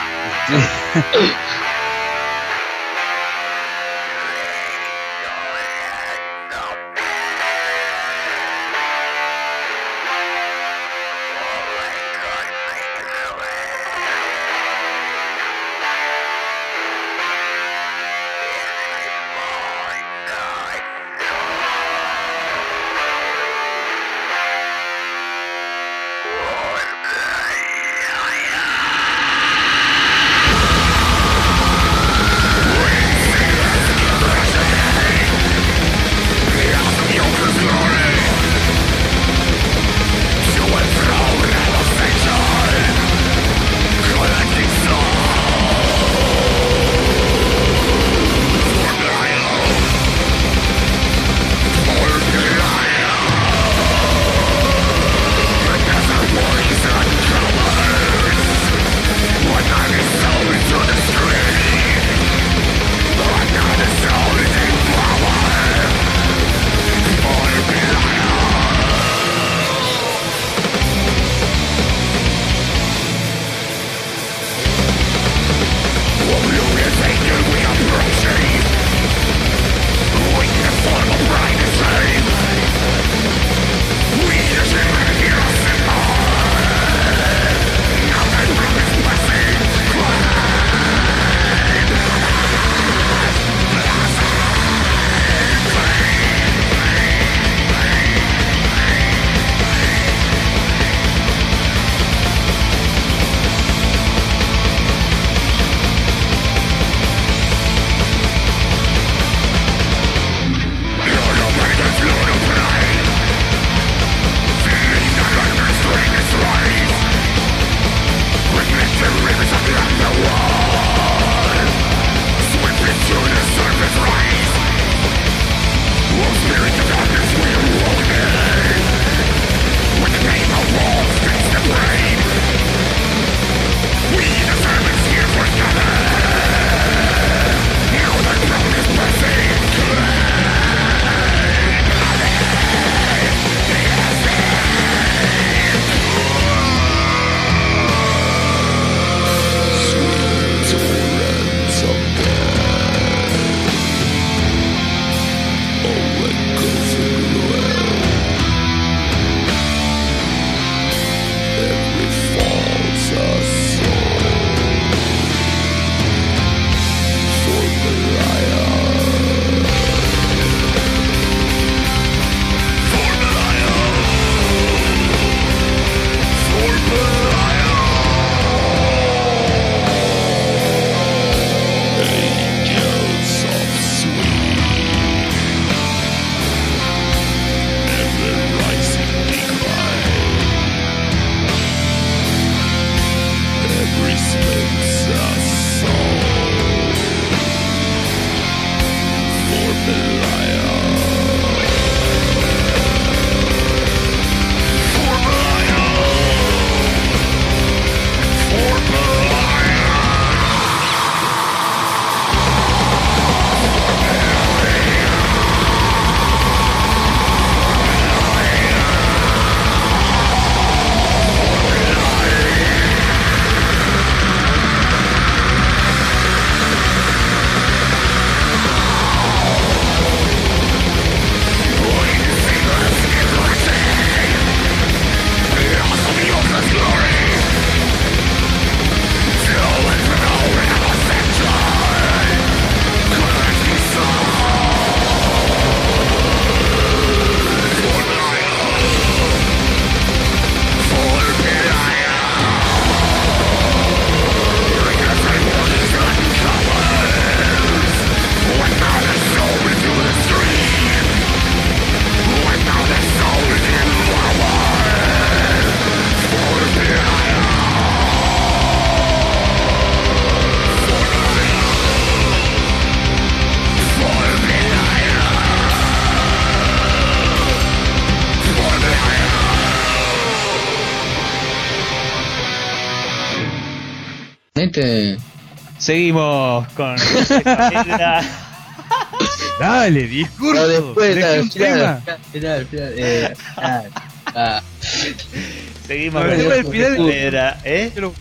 Ponete. Seguimos con Jorge Saavedra. Dale, discurso. No, después, Elegí al un final, tema. al final, al final, eh, ah, ah. Seguimos No, con el tema del Jorge final- Saavedra, ¿eh? Pero-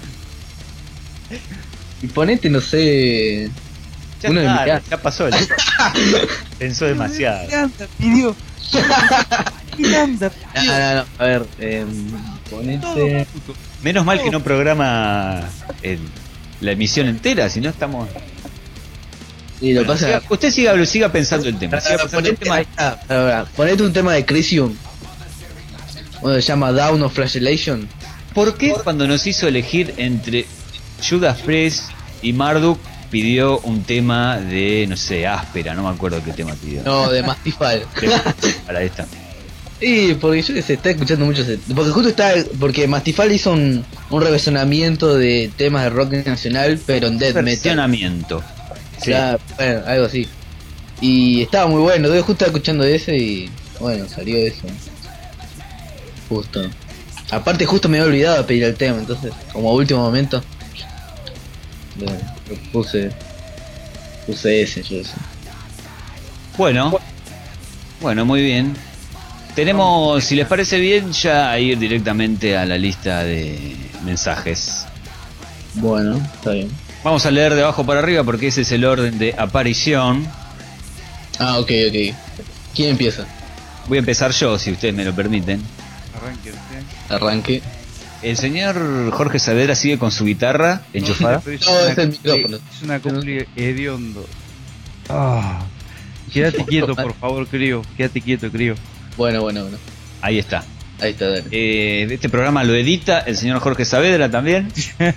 Y ponete, no sé. Ya, Uno de está, mi casa. ya pasó. Pensó demasiado. Miranda pidió. Miranda No, no, no. A ver, eh, ponete. Menos mal que no programa el- la emisión entera, si no estamos. Y lo Bueno, pasa. siga- usted siga, siga pensando el tema. Siga Ah, pensando el ponete, tema. ahí está, ahora, ponete un tema de Crisium. Uno se llama Down of Flagellation. ¿Por qué cuando nos hizo elegir entre Judas Priest y Marduk pidió un tema de, no sé, áspera? No me acuerdo qué tema pidió. No, de Mastify. Para esta. Sí, porque yo que sé, está escuchando mucho ese. Porque justo está. Porque Mastifal hizo un, un reversionamiento de temas de rock nacional, pero en death metal. Versionamiento. Sí. Claro, bueno, algo así. Y estaba muy bueno. Yo justo estaba escuchando ese y. Bueno, salió eso. Justo. Aparte, justo me había olvidado de pedir el tema, entonces, como último momento. lo- lo Puse. Puse ese, yo sé. Bueno. Bueno, muy bien. Tenemos, si les parece bien, ya a ir directamente a la lista de mensajes. Bueno, está bien. Vamos a leer de abajo para arriba porque ese es el orden de aparición. Ah, ok, ok. ¿Quién empieza? Voy a empezar yo, si ustedes me lo permiten. Arranque usted. Arranque. El señor Jorge Saavedra sigue con su guitarra enchufada. Pero No, una es el cumple- micrófono. Es una cumple hediondo. Ah. Quédate quieto, por favor, crío. Quédate quieto, crío. Bueno, bueno, bueno. Ahí está. Ahí está, dale. Eh, este programa lo edita el señor Jorge Saavedra también.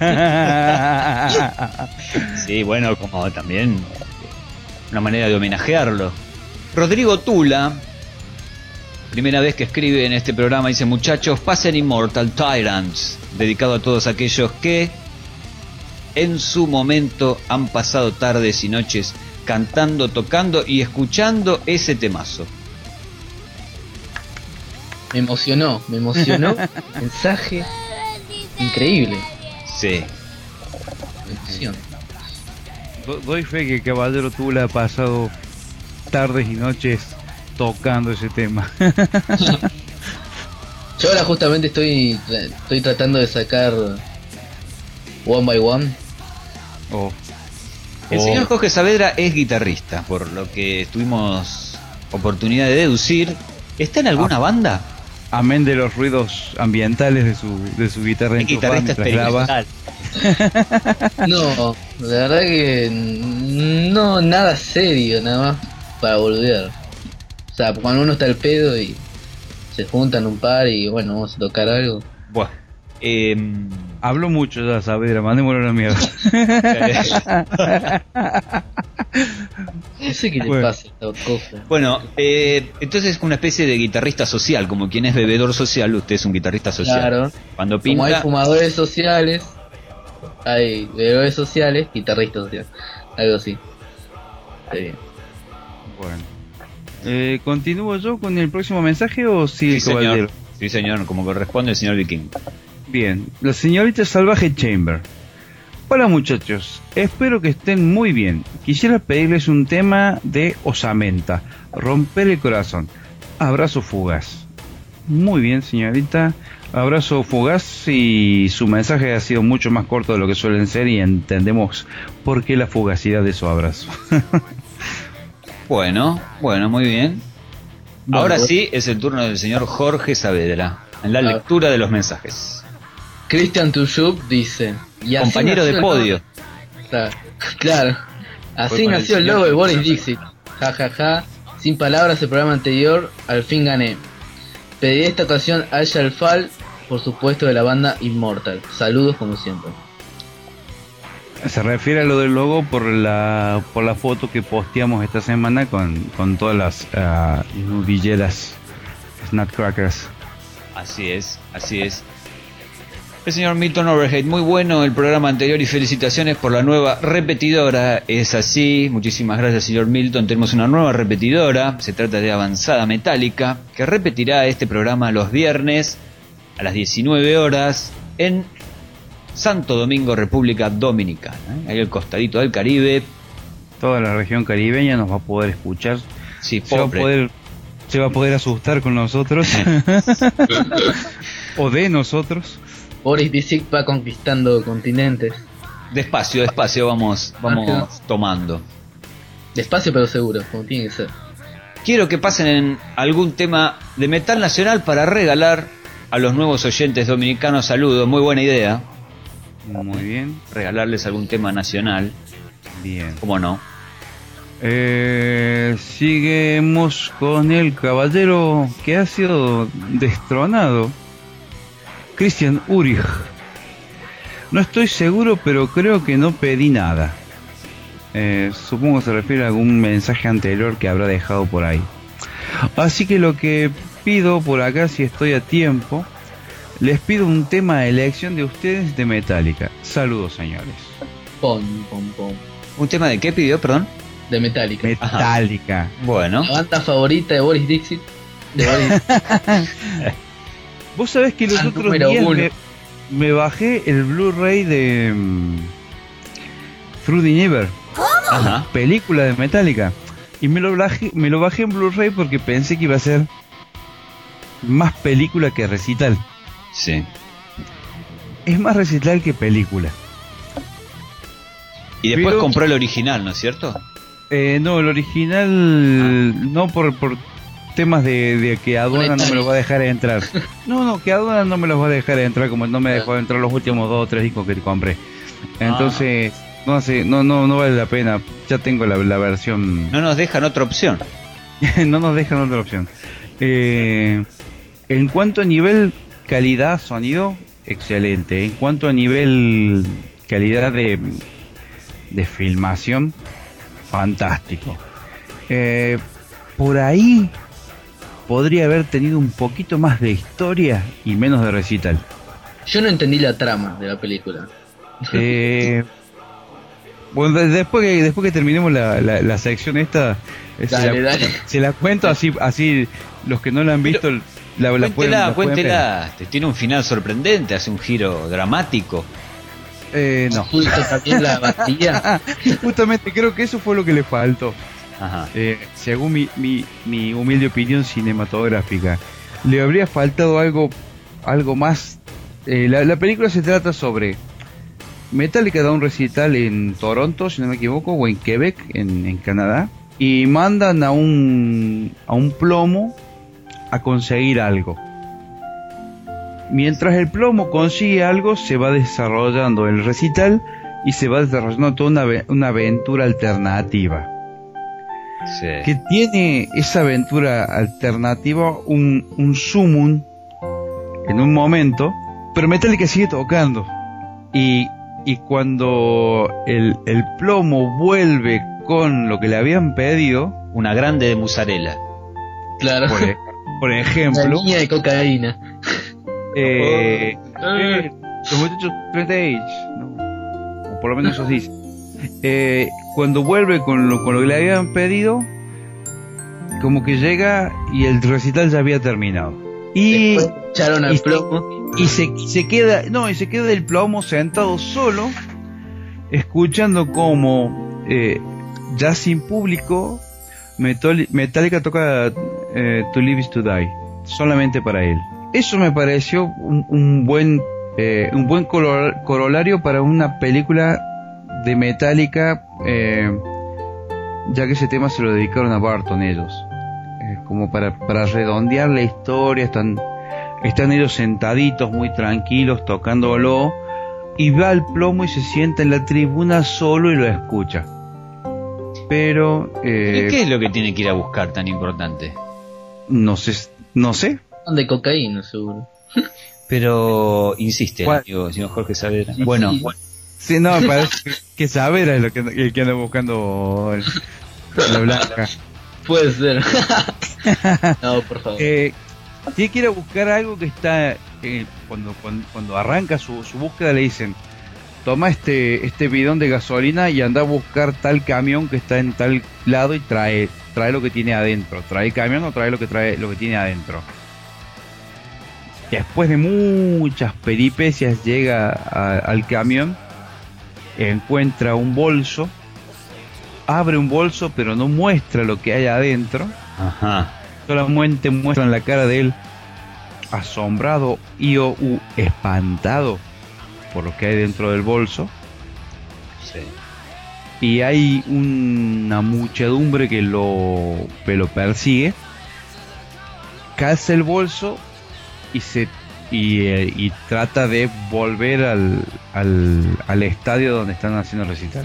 Sí, bueno, como también una manera de homenajearlo. Rodrigo Tula, primera vez que escribe en este programa, dice: muchachos, pasen Immortal Tyrants, dedicado a todos aquellos que en su momento han pasado tardes y noches cantando, tocando y escuchando ese temazo. Me emocionó, me emocionó. Mensaje increíble. Sí. Me emociona. Do- Doy fe que Caballero Tula ha pasado tardes y noches tocando ese tema. Yo ahora justamente estoy estoy tratando de sacar One by One. Oh. El Oh. señor Jorge Saavedra es guitarrista, por lo que tuvimos oportunidad de deducir. ¿Está en alguna banda? Amén de los ruidos ambientales de su, de su guitarra Es enchufada guitarrista mientras graba. experimental. No, la verdad que no, nada serio, nada más para boludear. O sea, cuando uno está al pedo y se juntan un par y bueno, vamos a tocar algo. Bueno, eh, Hablo mucho ya, Saavedra, mandémoslo a la mierda. No sé qué le Bueno. pasa a esta cosa. bueno eh, entonces es una especie de guitarrista social, como quien es bebedor social, usted es un guitarrista social. Claro. Cuando Como hay pinta, fumadores sociales, hay bebedores sociales, guitarristas sociales. Algo así. Está bien. Bueno. Eh, ¿Continúo yo con el próximo mensaje o sigue sí Caballero? señor, sí señor, como corresponde el señor Viking. Bien, la señorita Salvaje Chamber. Hola muchachos, espero que estén muy bien. Quisiera pedirles un tema de Osamenta, Romper el Corazón. Abrazo fugaz. Muy bien, señorita. Abrazo fugaz, y su mensaje ha sido mucho más corto de lo que suelen ser y entendemos por qué la fugacidad de su abrazo. Bueno, bueno, muy bien. Bueno, Ahora bueno. sí es el turno del señor Jorge Saavedra en la lectura de los mensajes. Christian Tuyuk dice: y así Compañero de nació el podio. logo- Claro, claro. Así Fue con nació el el logo de señor Boris Tuyuk. Dixit. Ja ja ja. Sin palabras, el programa anterior, al fin gané. Pedí esta ocasión a Aya Alfal, por supuesto de la banda Immortal. Saludos como siempre. Se refiere a lo del logo por la por la foto que posteamos esta semana con, con todas las uh, nudilleras, Snapcrackers. Así es, así es. El señor Milton Overhead, muy bueno el programa anterior y felicitaciones por la nueva repetidora. Es así, muchísimas gracias señor Milton. Tenemos una nueva repetidora, se trata de Avanzada Metálica, que repetirá este programa los viernes a las diecinueve horas en Santo Domingo, República Dominicana, ¿eh? Ahí al costadito del Caribe. Toda la región caribeña nos va a poder escuchar. Sí, se va a pobre. poder, se va a poder asustar con nosotros. O de nosotros. Boris Dixit va conquistando continentes. Despacio, despacio vamos, vamos tomando. Despacio pero seguro, como tiene que ser. Quiero que pasen en algún tema de metal nacional para regalar a los nuevos oyentes dominicanos. Saludos, muy buena idea. Muy bien. Regalarles algún tema nacional. Bien. ¿Cómo no? Eh, seguimos con el caballero que ha sido destronado, Christian Ulrich. No estoy seguro, pero creo que no pedí nada. Eh, supongo que se refiere a algún mensaje anterior que habrá dejado por ahí. Así que lo que pido por acá, si estoy a tiempo, les pido un tema de elección de ustedes de Metallica. Saludos, señores. Pom, pom, pom. ¿Un tema de qué pidió, perdón? De Metallica. Metallica. Ajá. Bueno. La banda favorita de Boris Dixit. De Boris. Vos sabés que los Al otros número días uno. me, me bajé el Blu-ray de um, Through the Never, Ajá. película de Metallica, y me lo bajé, me lo bajé en Blu-ray porque pensé que iba a ser más película que recital. Sí. Es más recital que película. Y después Pero- compró el original, ¿no es cierto? Eh, no, el original Ah. no por, por temas de, de que aduana no me lo va a dejar entrar. No, no, que aduana no me los va a dejar entrar, como no me dejó entrar los últimos dos o tres discos que compré. Entonces, no sé, no, no, no vale la pena. Ya tengo la, la versión. No nos dejan otra opción. No nos dejan otra opción. Eh, en cuanto a nivel calidad, sonido, excelente. En cuanto a nivel calidad de, de filmación, fantástico. Eh, por ahí podría haber tenido un poquito más de historia y menos de recital. Yo no entendí la trama de la película. Eh, bueno, de- después que después que terminemos la, la, la sección esta, eh, se, Dale, la, dale. se la cuento así, así los que no la han visto la, la pueden, Cuéntela, la pueden ver. cuéntela. Te tiene un final sorprendente, hace un giro dramático. Eh, no. Justo también la batería. Justamente creo que eso fue lo que le faltó. Ajá. Eh, según mi, mi, mi humilde opinión cinematográfica, le habría faltado algo, algo más. Eh, la, la película se trata sobre Metallica da un recital en Toronto, si no me equivoco, o en Quebec, en, en Canadá, y mandan a un a un plomo a conseguir algo. Mientras el plomo consigue algo, se va desarrollando el recital y se va desarrollando toda una, ave- una aventura alternativa. Sí. Que tiene esa aventura alternativa un, un summon en un momento, pero Metallica sigue tocando. Y, y cuando el, el plomo vuelve con lo que le habían pedido, Una grande de mozzarella. Claro. por, e- por Una ejemplo, niña de cocaína. eh, Ah. eh, los muchachos treinta Age, ¿no? O por lo menos eso dice. Eh, cuando vuelve con lo, con lo que le habían pedido, como que llega y el recital ya había terminado. Y, Después echaron al y- plomo. y se, y se queda, no, y se queda el plomo sentado solo, escuchando como eh, ya sin público, Metal- Metallica toca eh, To Live Is To Die, solamente para él. Eso me pareció un, un buen eh, un buen color- corolario para una película de Metallica, eh, ya que ese tema se lo dedicaron a Barton ellos, eh, como para, para redondear la historia. Están están ellos sentaditos muy tranquilos tocándolo, y va al plomo y se sienta en la tribuna solo y lo escucha. Pero eh, ¿Y qué es lo que tiene que ir a buscar tan importante? no sé, no sé. De cocaína, seguro. Pero insiste, el ¿Cuál? amigo, señor Jorge Saavedra. Bueno, Sí. Sí, no, me parece que, que saber es lo que, el que anda buscando el- la blanca. Puede ser. No, por favor. Eh, tiene que ir a buscar algo que está eh, cuando, cuando cuando arranca su, su búsqueda le dicen: toma este este bidón de gasolina y anda a buscar tal camión que está en tal lado y trae trae lo que tiene adentro. Trae el camión o trae lo que trae lo que tiene adentro. después de muchas peripecias llega a- al camión, encuentra un bolso, abre un bolso pero no muestra lo que hay adentro, Ajá. solamente muestran la cara de él asombrado y o u espantado por lo que hay dentro del bolso. Sí. Y hay una muchedumbre que lo, que lo persigue, calza el bolso y se y, eh, y trata de volver al, al, al estadio donde están haciendo el recital,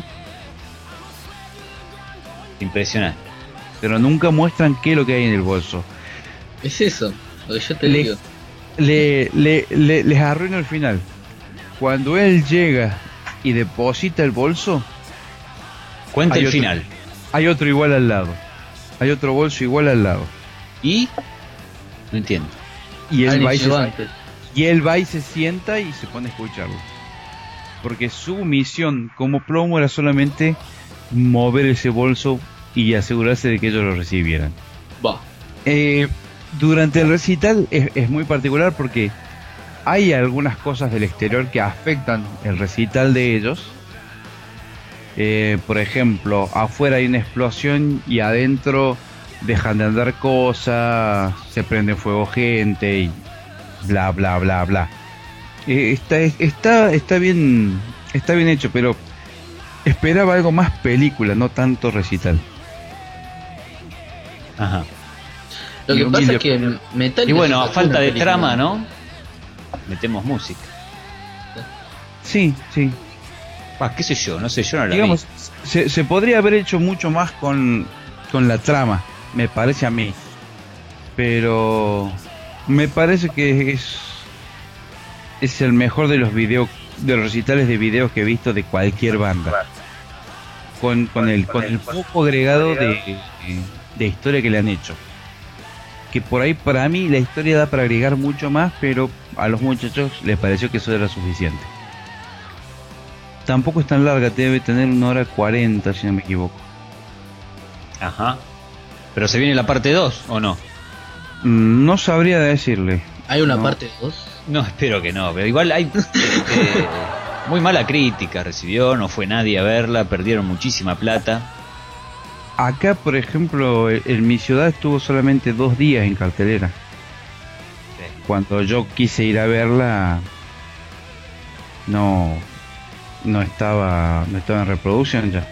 Impresionante. pero nunca muestran qué es lo que hay en el bolso. Es eso, lo que yo te Le- digo. Le, le, le- les arruina el final. Cuando él llega y deposita el bolso, Cuenta hay el otro- final. hay otro igual al lado, hay otro bolso igual al lado, Y... No entiendo. y él Alguien va y se, llegó antes. y él va y se sienta y se pone a escucharlo, porque su misión como plomo era solamente mover ese bolso y asegurarse de que ellos lo recibieran. Va. Eh, durante el recital es, es muy particular porque hay algunas cosas del exterior que afectan el recital de ellos. Eh, por ejemplo, afuera hay una explosión y adentro dejan de andar cosas, se prende fuego gente y bla bla bla bla. Eh, está, está, está bien, está bien hecho, pero esperaba algo más película, no tanto recital. Ajá. Lo Y que un pasa video- es que Metallica Y bueno, a sacó falta una de película. trama, ¿no? Metemos música. Sí, sí. Ah, qué sé yo, no sé, yo no la Digamos, se, se podría haber hecho mucho más con, con la trama, me parece a mí. Pero me parece que es es el mejor de los videos, de los recitales de videos que he visto de cualquier banda. Con, con el con el poco agregado de, de historia que le han hecho. Que por ahí para mí la historia da para agregar mucho más, pero a los muchachos les pareció que eso era suficiente. Tampoco es tan larga, debe tener una hora cuarenta si no me equivoco. vi. Ajá. Pero se viene la parte dos, ¿o no? Mm, No sabría decirle. ¿Hay una No. parte dos? No, espero que no, pero igual hay este, muy mala crítica recibió, no fue nadie a verla, perdieron muchísima plata. Acá, por ejemplo, en en mi ciudad estuvo solamente dos días en cartelera. Cuando yo quise ir a verla, no, no estaba, no estaba en reproducción ya.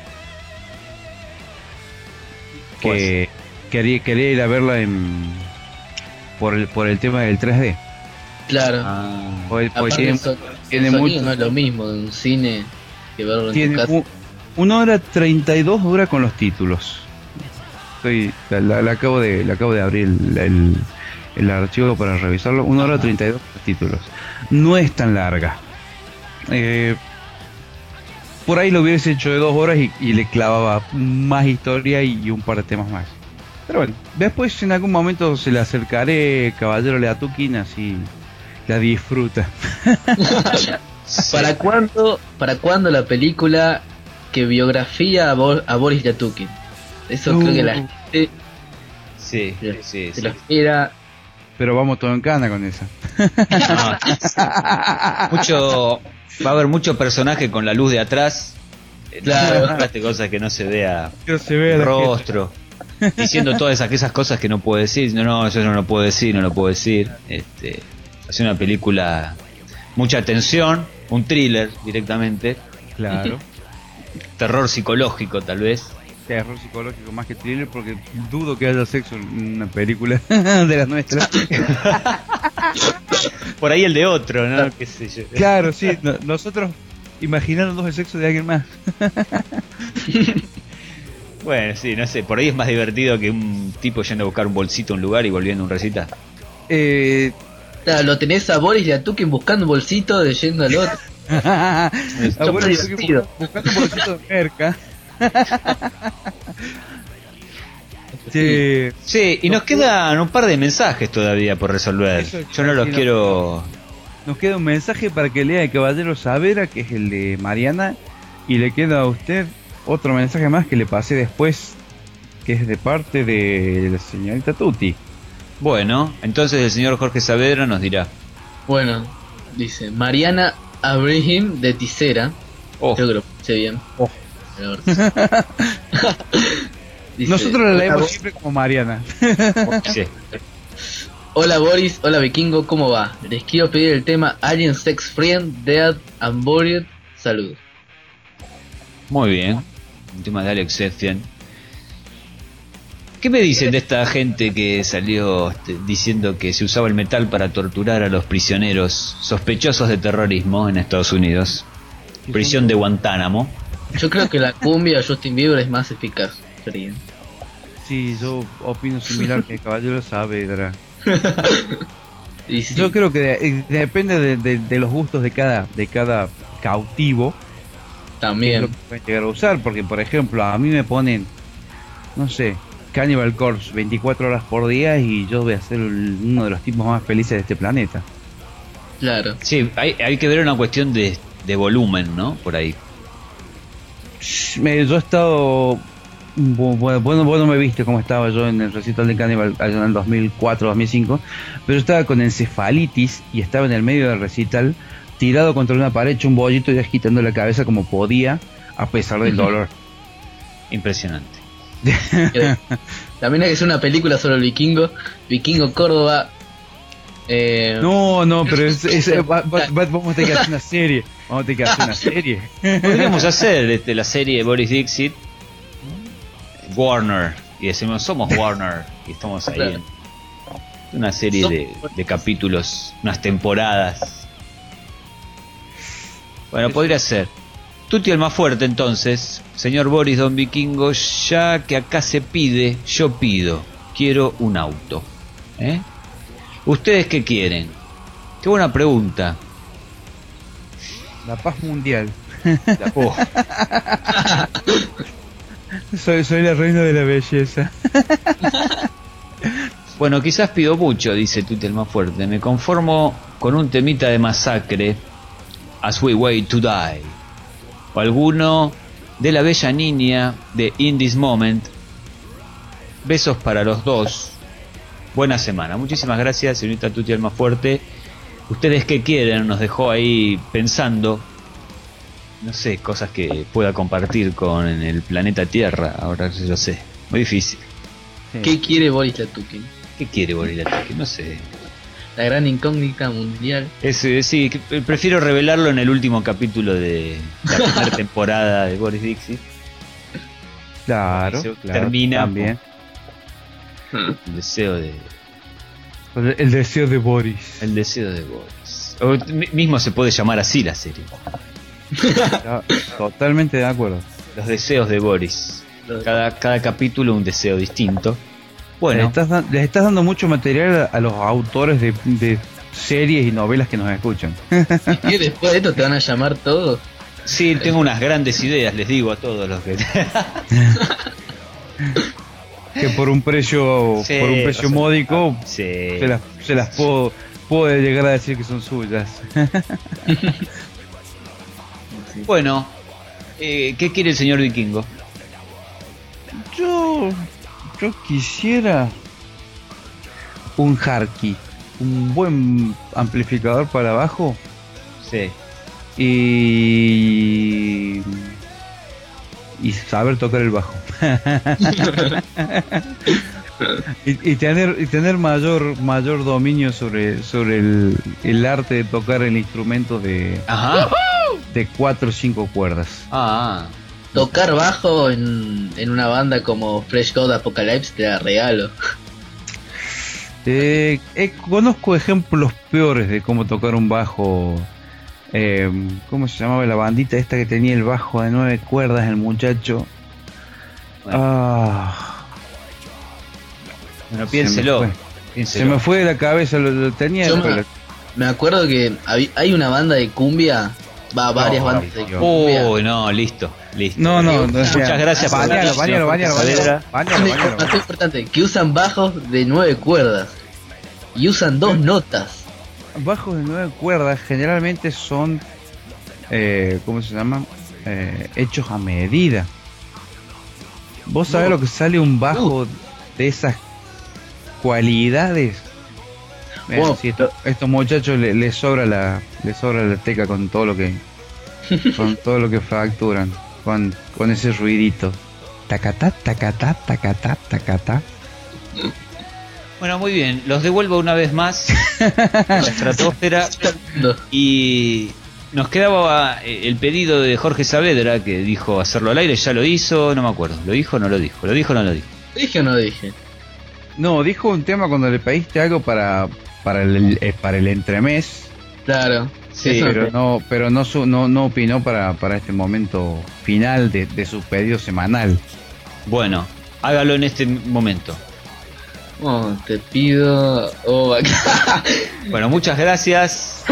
Que quería, quería ir a verla en por el por el tema del tres D. Claro. Ah, Porque- porque Aparte, tiene, el, so- tiene el sonido mucho- no es lo mismo de un cine que verlo en tu tiene casa. u- una hora treinta y dos dura con los títulos. Estoy, la, la- la acabo de, la acabo de abrir el, el, el archivo para revisarlo. Una hora treinta y dos con los títulos. No es tan larga. Eh, por ahí lo hubiese hecho de dos horas y, y le clavaba más historia y, y un par de temas más. Pero bueno, después en algún momento se le acercaré, Caballero Leatukin, así la disfruta. ¿Para cuándo, ¿Para cuándo la película que biografía a, Bo- a Boris Yatukin? Eso Uh. creo que la gente sí, se, sí, se sí. lo espera. Pero vamos todo en cana con esa. No, mucho, va a haber mucho personaje con la luz de atrás. eh, Claro. Hace cosas que no se vea Que se vea el la gente. rostro. Diciendo todas esas, esas cosas que no puedo decir. No, no, eso no lo puedo decir, no lo puedo decir. Este, hace una película, mucha tensión, un thriller directamente. Claro. Terror psicológico, tal vez. Terror psicológico más que thriller, porque dudo que haya sexo en una película de las nuestras. Por ahí el de otro, ¿no? ¿Qué sé yo? Claro, sí, no- nosotros imaginándonos el sexo de alguien más. Bueno, sí, no sé. Por ahí es más divertido que un tipo yendo a buscar un bolsito a un lugar y volviendo a un recital. Eh, Claro, lo tenés a Boris Yatukin buscando un bolsito de yendo al otro. ah, bueno, muy yo que divertido. buscando un bolsito de merca. Sí, Sí, y nos quedan un par de mensajes todavía por resolver. Eso es Yo no los tranquilo. quiero... nos queda un mensaje para que lea el Caballero Savera, que es el de Mariana, y le queda a usted otro mensaje más que le pasé después, que es de parte de la señorita Tuti. Bueno, entonces el señor Jorge Saavedra nos dirá. Bueno, dice Mariana Abraham de Tisera. Oh. Creo que lo puse bien. Oh. Dice, Nosotros la leemos hola, siempre como Mariana. Sí. Hola Boris, hola Vikingo, ¿cómo va? Les quiero pedir el tema Alien Sex Friend, Dead and Buried. Saludos. Muy bien. Un tema de Alex Sethian. ¿Qué me dicen de esta gente que salió este, diciendo que se usaba el metal para torturar a los prisioneros sospechosos de terrorismo en Estados Unidos? Prisión de Guantánamo. Yo creo que la cumbia de Justin Bieber es más eficaz. Sería. Sí, yo opino similar que Caballero Saavedra. Y sí. Yo creo que de- depende de, de- de los gustos de cada de cada cautivo. Es También. lo que pueden llegar a usar, porque por ejemplo a mí me ponen, no sé, Cannibal Corpse veinticuatro horas por día y yo voy a ser el- uno de los tipos más felices de este planeta. Claro. Sí, hay, hay que ver una cuestión de, de volumen, ¿no? Por ahí. Me- yo he estado, bu- bueno, bueno, vos no me viste cómo estaba yo en el recital de Cannibal allá en el dos mil cuatro dos mil cinco, pero yo estaba con encefalitis y estaba en el medio del recital tirado contra una pared, hecho un bollito y agitando la cabeza como podía a pesar del dolor. Impresionante. Eh, También hay que hacer una película sobre el vikingo. Vikingo Córdoba. Eh, No, no, pero es, es- va- va- va- vamos a tener que hacer una serie. Vamos a tener que hacer una serie. Podríamos hacer este, la serie de Boris Dixit, Warner, y decimos somos Warner, y estamos ahí en una serie de, de capítulos, unas temporadas. Bueno, podría ser. Tuti el más fuerte entonces, señor Boris Don Vikingo, ya que acá se pide, yo pido, quiero un auto. ¿Eh? ¿Ustedes qué quieren? Qué buena pregunta. La paz mundial. La- oh. Soy, soy la reina de la belleza. Bueno, quizás pido mucho, dice Tuti el más fuerte. Me conformo con un temita de Masacre, As We Wait to Die, o alguno de La Bella Niña de In This Moment. Besos para los dos. Buena semana. Muchísimas gracias, señorita Tuti el más fuerte. ¿Ustedes qué quieren? Nos dejó ahí pensando. No sé, cosas que pueda compartir con el planeta Tierra. Ahora yo sé. Muy difícil. ¿Qué quiere Boris Latukin? ¿Qué quiere Boris Latukin? No sé. La gran incógnita mundial. Es, eh, sí, que- eh, prefiero revelarlo en el último capítulo de la primera temporada de Boris Dixit. Claro, Se claro, termina también. con el deseo de El, el deseo de Boris. el deseo de Boris. O mi- mismo se puede llamar así la serie. Ya, totalmente de acuerdo. Los deseos de Boris. Cada, cada capítulo un deseo distinto. Bueno, Le estás, da- les estás dando mucho material a, a los autores de, de series y novelas que nos escuchan. Y después de esto te van a llamar todos. sí, tengo unas grandes ideas, les digo a todos los que... Que por un precio Sí, por un precio o sea, módico sí. se las, se las puedo, puedo llegar a decir que son suyas. Bueno, eh, ¿qué quiere el señor Vikingo? Yo, yo quisiera un Harky, un buen amplificador para abajo Sí. y y saber tocar el bajo. y, y tener y tener mayor mayor dominio sobre sobre el, el arte de tocar el instrumento de Ajá. de cuatro o cinco cuerdas. Ah, Tocar bajo en, en una banda como Fresh God Apocalypse te da regalo. Eh, eh, conozco ejemplos peores de cómo tocar un bajo. Eh, ¿Cómo se llamaba la bandita esta que tenía el bajo de nueve cuerdas, el muchacho? Bueno. Ah, bueno, se piénselo. me fue. piénselo. Se me fue de la cabeza, lo, lo tenía. Yo pero- me, me acuerdo que hab- hay una banda de cumbia, va, varias No, bandas de Dios. cumbia. Uy, no, listo, listo. No, no, no, Muchas o sea, gracias por bañalo, la bañalo, bañalo, Saavedra. bañalo, Una bañalo, bañalo. información importante, que usan bajos de nueve cuerdas y usan dos notas. Bajos de nueve cuerdas generalmente son, eh, ¿cómo se llama? Eh, hechos a medida. ¿Vos sabés No. lo que sale un bajo de esas cualidades? Bien, Wow. sí, esto- estos muchachos le- les sobra la les sobra la teca con todo lo que con todo lo que facturan, con, con ese ruidito. Tacatá, tacatá, tacatá, tacatá. Bueno, muy bien, los devuelvo una vez más a la estratosfera y nos quedaba eh, el pedido de Jorge Saavedra que dijo hacerlo al aire, ya lo hizo, no me acuerdo, ¿lo dijo o no lo dijo? ¿Lo dijo o no lo dijo? ¿Dije o no dije? No, dijo un tema cuando le pediste algo para para el eh, para el entremés, Claro. Sí, Eso pero es- no pero no su- no no opinó para para este momento final de, de su pedido semanal. Bueno, hágalo en este momento. Oh, te pido. Oh, Bueno, muchas gracias.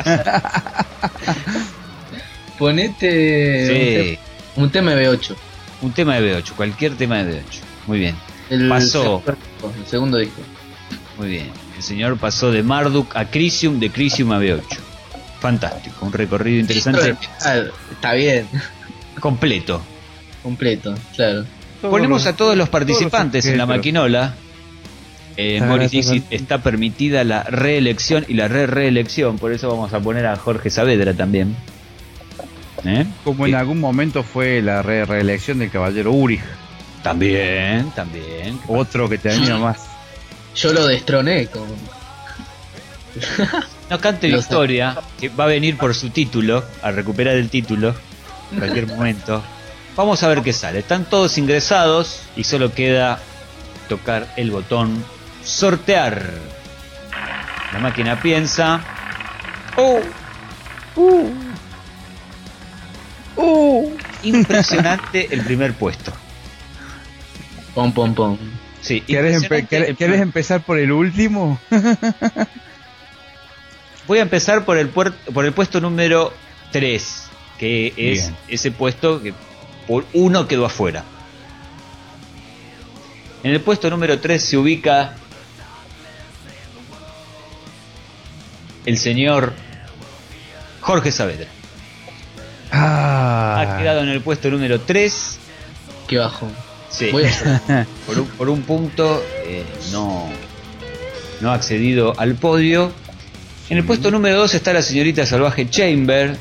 ponete Sí, un, te- un tema de B ocho. un tema de B ocho, cualquier tema de B ocho. Muy bien, El Pasó. segundo- El segundo disco. muy bien. El señor pasó de Marduk a Crisium, de Crisium a B ocho. Fantástico, un recorrido interesante, Ah, está bien. completo. Completo, claro. Ponemos a todos los participantes en la objetos. maquinola. Eh, En Ah, Boris gracias. Dixit está permitida la reelección y la re-reelección, por eso vamos a poner a Jorge Saavedra también. ¿Eh? Como en algún momento fue la re- reelección del caballero Urich, También, también. otro que tenía más. Yo lo destroné como. No cante Lo Victoria, que va a venir por su título, a recuperar el título en cualquier momento. Vamos a ver qué sale. Están todos ingresados y solo queda tocar el botón sortear. La máquina piensa. ¡Oh! ¡Uh! ¡Uh! Impresionante el primer puesto. Pom, pom, pom. Sí, ¿Querés, empe- impresionante querés- el querés primer- empezar por el último? Voy a empezar por el, puer- por el puesto número tres, que es Bien. ese puesto que por uno quedó afuera. En el puesto número tres se ubica el señor Jorge Saavedra. Ah, Ha quedado en el puesto número tres. Qué bajo. Sí, Voy a por, un, por un punto eh, no, no ha accedido al podio. En el puesto número dos está la señorita Salvaje Chamber.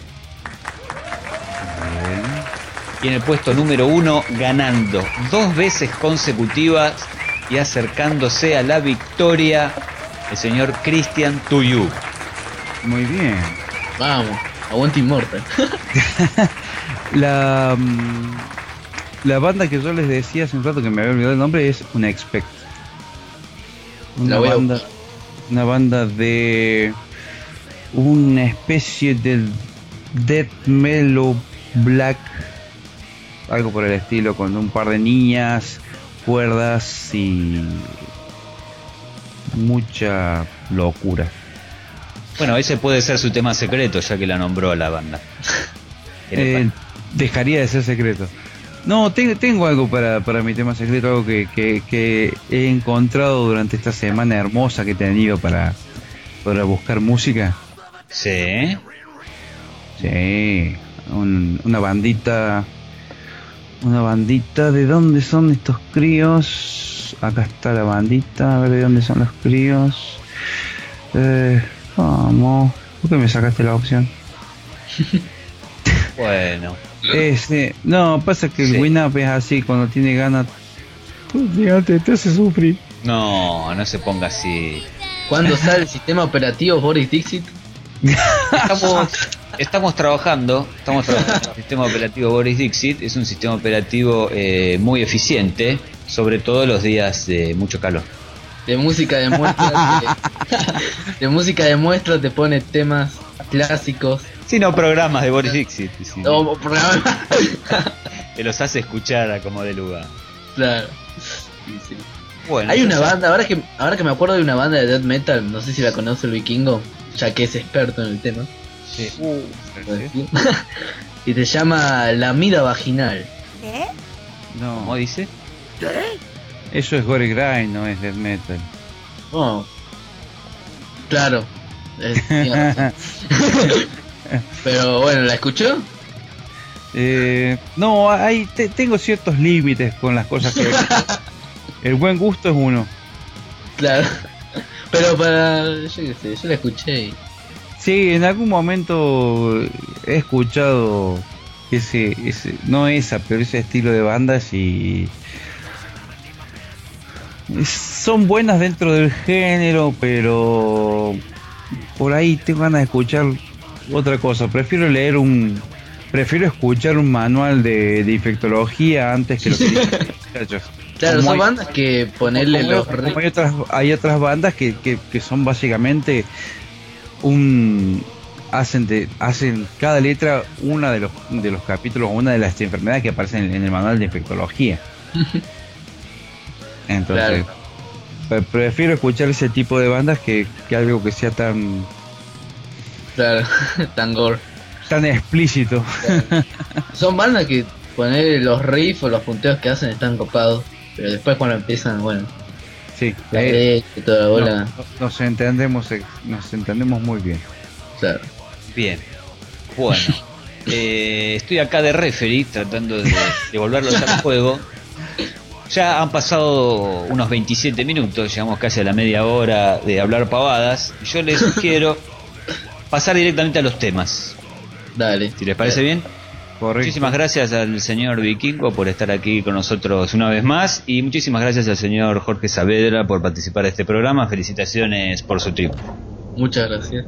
Y en el puesto número uno, ganando dos veces consecutivas y acercándose a la victoria, el señor Christian Tuyú. muy bien. Vamos, aguante Immortal. La, mm, la banda que yo les decía hace un rato que me había olvidado el nombre es Unexpect. Una La voy a banda, buscar. una banda de una especie de death mellow black, algo por el estilo, con un par de niñas, cuerdas y mucha locura. Bueno, ese puede ser su tema secreto, ya que la nombró a la banda. ¿Qué le Eh, parece? dejaría de ser secreto. No, tengo, tengo algo para, para mi tema secreto, algo que, que, que he encontrado durante esta semana hermosa que he tenido para, para buscar música. Sí. Sí, un- una bandita, una bandita, ¿de dónde son estos críos? Acá está la bandita, a ver de dónde son los críos. Eh, vamos, ¿por qué me sacaste la opción? Bueno. Este, no, pasa que Sí. el Winamp es así, cuando tiene ganas, pues fíjate, te hace sufrir. No, no se ponga así. ¿Cuándo sale el sistema operativo Boris Dixit? Estamos, estamos trabajando, estamos trabajando en el sistema operativo Boris Dixit. Es un sistema operativo eh, muy eficiente, sobre todo los días de mucho calor. De música de muestra. te- de música de muestra te pone temas clásicos. Sí, no programas de Boris Dixit. Sí, O programas. te los hace escuchar a como de lugar. Claro. Sí, sí. Bueno, Hay una entonces- banda, ahora que, ahora que me acuerdo de una banda de death metal, no sé si la conoce el Vikingo, ya que es experto en el tema. Sí. Y se llama La Mida Vaginal. ¿Cómo No, dice? eso es gore grind, no es death metal. Oh. Claro. Es- tiene razón. Pero bueno, ¿la escuchó? Eh, no, hay, te- tengo ciertos límites con las cosas que... El buen gusto es uno. Claro. Pero para, yo qué sé, yo la escuché y... Sí, en algún momento he escuchado ese, ese, no esa, pero ese estilo de bandas y son buenas dentro del género, pero por ahí tengo ganas de escuchar otra cosa. Prefiero leer un, prefiero escuchar un manual de, de infectología antes que lo que dicen los muchachos. Claro, Como son hay- bandas que ponerle como, los... como hay otras, hay otras bandas que, que, que son básicamente un hacen de, hacen cada letra una de los de los capítulos, una de las enfermedades que aparecen en, en el manual de infectología. Entonces, pre- prefiero escuchar ese tipo de bandas que, que algo que sea tan Claro, tan gore. tan explícito. Son bandas que poner los riffs o los punteos que hacen están copados, pero después cuando empiezan, bueno, Sí, la eh, leche y toda la bola, no- nos entendemos, eh, nos entendemos muy bien. claro. Bien. Bueno. eh, estoy acá de referee tratando de, de volverlos al juego. Ya han pasado unos veintisiete minutos, llegamos casi a la media hora de hablar pavadas. Yo les sugiero pasar directamente a los temas. Dale. Si les parece bien. Correcto. Muchísimas gracias al señor Vikingo por estar aquí con nosotros una vez más y muchísimas gracias al señor Jorge Saavedra por participar de este programa. Felicitaciones por su tiempo. Muchas gracias.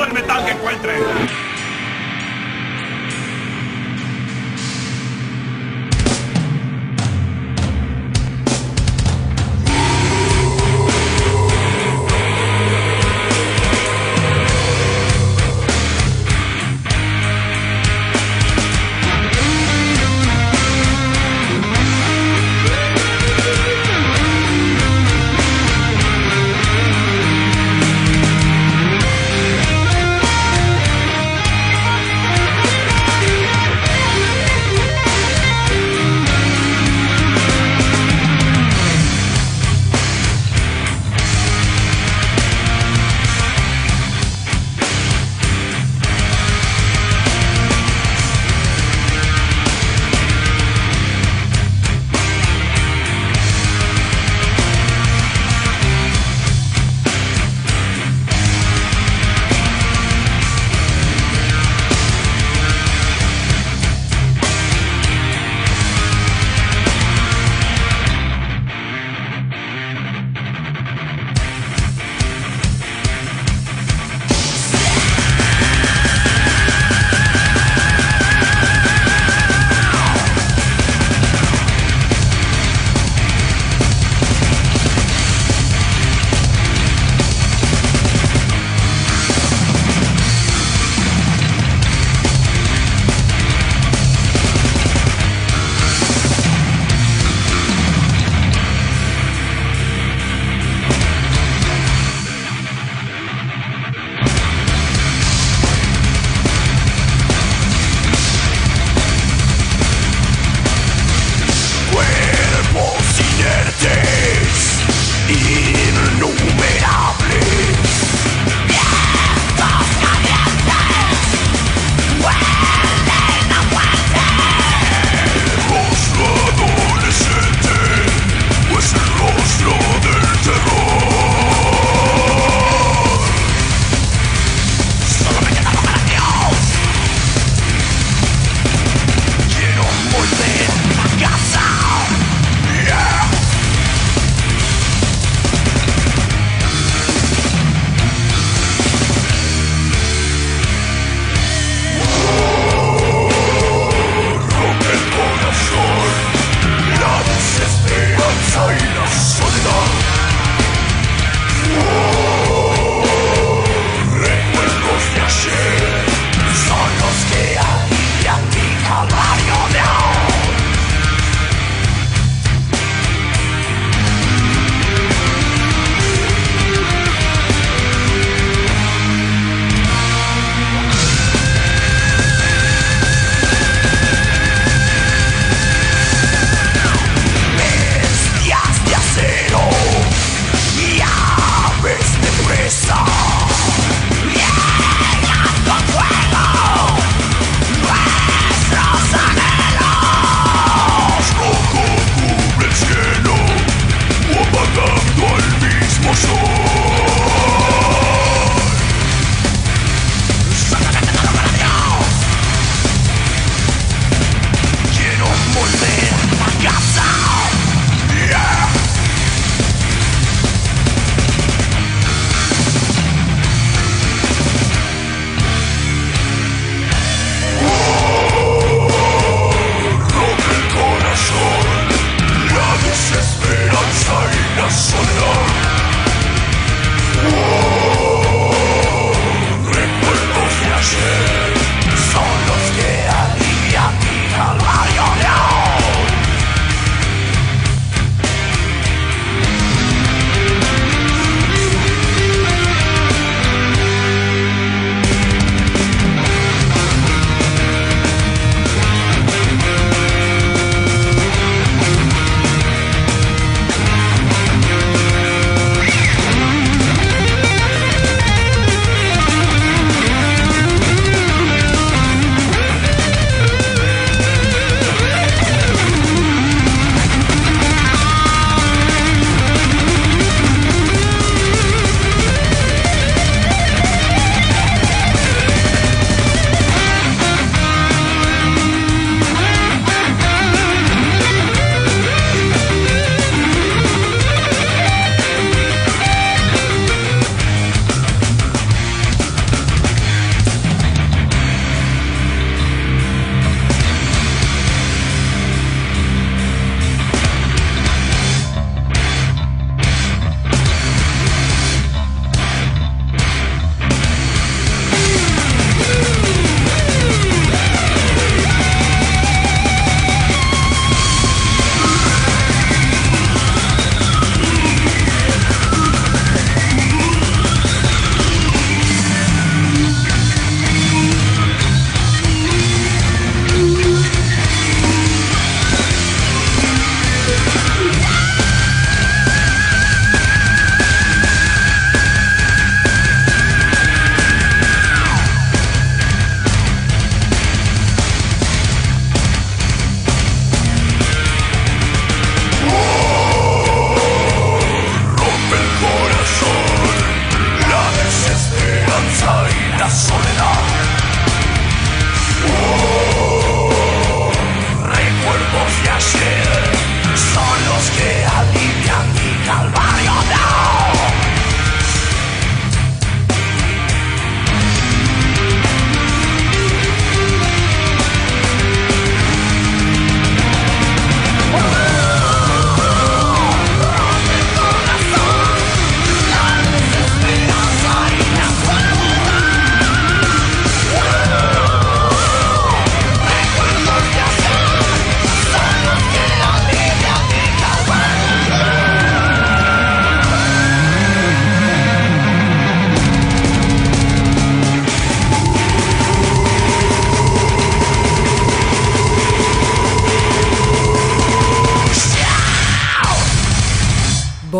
el metal que encuentre.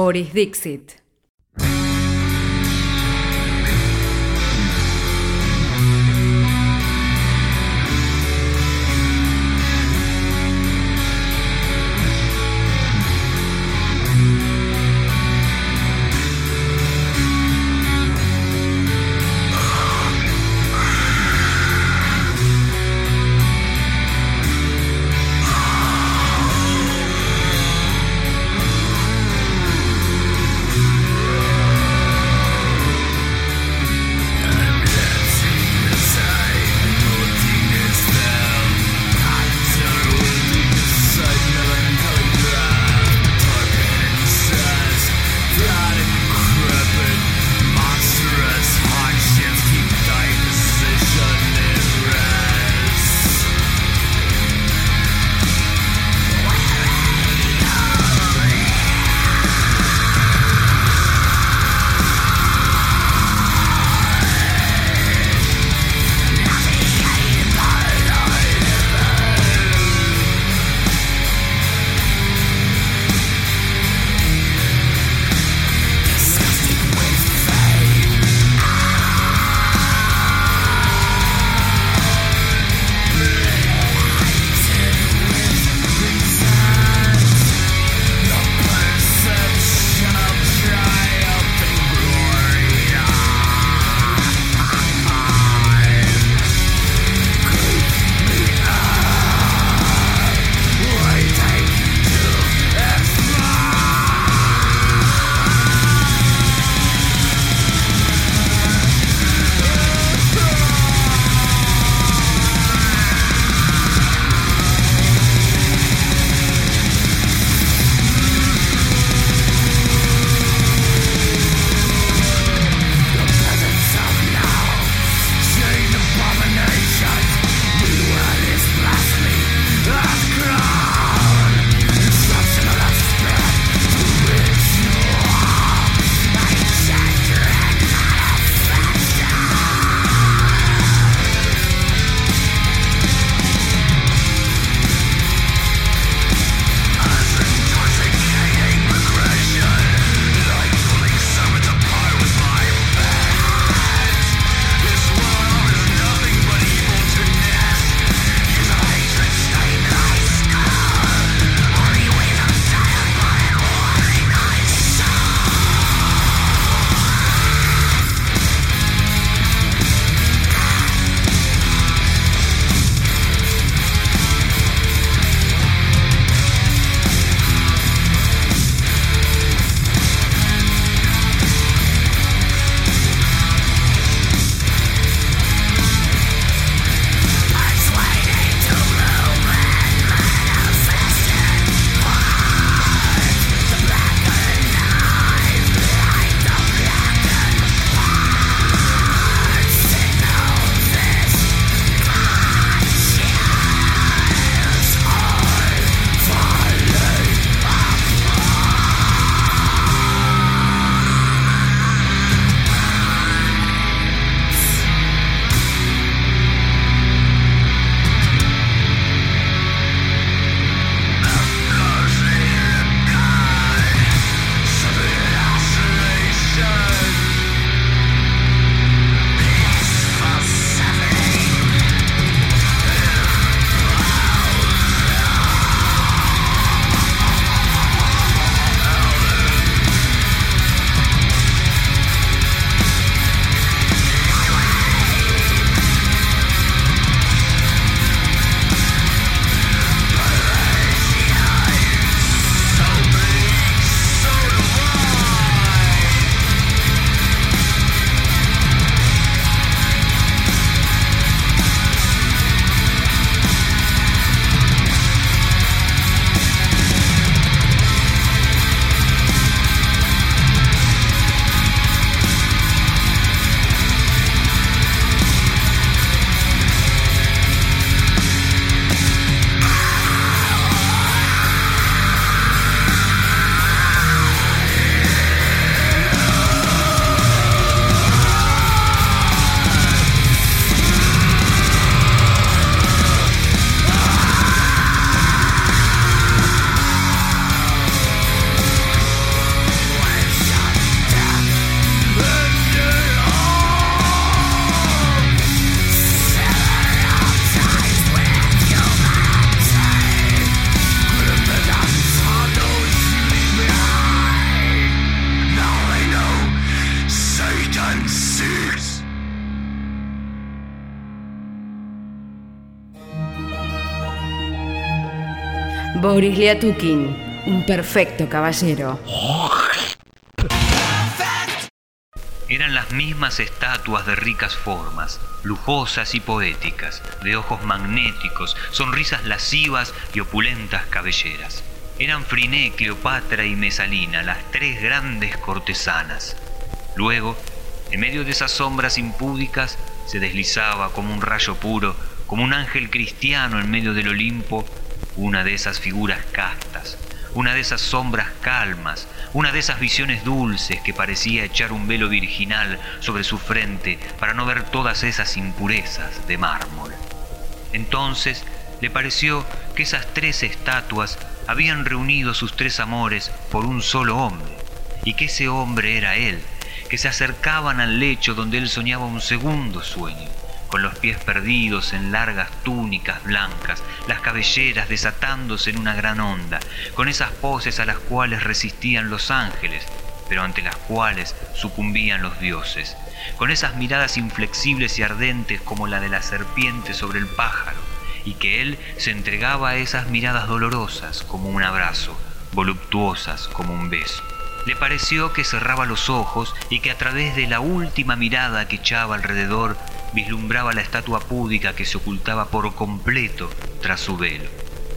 Boris Dixit. Boris Liatukin, un perfecto caballero. Eran las mismas estatuas de ricas formas, lujosas y poéticas, de ojos magnéticos, sonrisas lascivas y opulentas cabelleras. Eran Friné, Cleopatra y Mesalina, las tres grandes cortesanas. Luego, en medio de esas sombras impúdicas, se deslizaba como un rayo puro, como un ángel cristiano en medio del Olimpo, una de esas figuras castas, una de esas sombras calmas, una de esas visiones dulces que parecía echar un velo virginal sobre su frente para no ver todas esas impurezas de mármol. Entonces le pareció que esas tres estatuas habían reunido sus tres amores por un solo hombre, y que ese hombre era él, que se acercaban al lecho donde él soñaba un segundo sueño, con los pies perdidos en largas túnicas blancas, las cabelleras desatándose en una gran onda, con esas poses a las cuales resistían los ángeles, pero ante las cuales sucumbían los dioses, con esas miradas inflexibles y ardentes como la de la serpiente sobre el pájaro, y que él se entregaba a esas miradas dolorosas como un abrazo, voluptuosas como un beso. Le pareció que cerraba los ojos y que a través de la última mirada que echaba alrededor vislumbraba la estatua púdica que se ocultaba por completo tras su velo.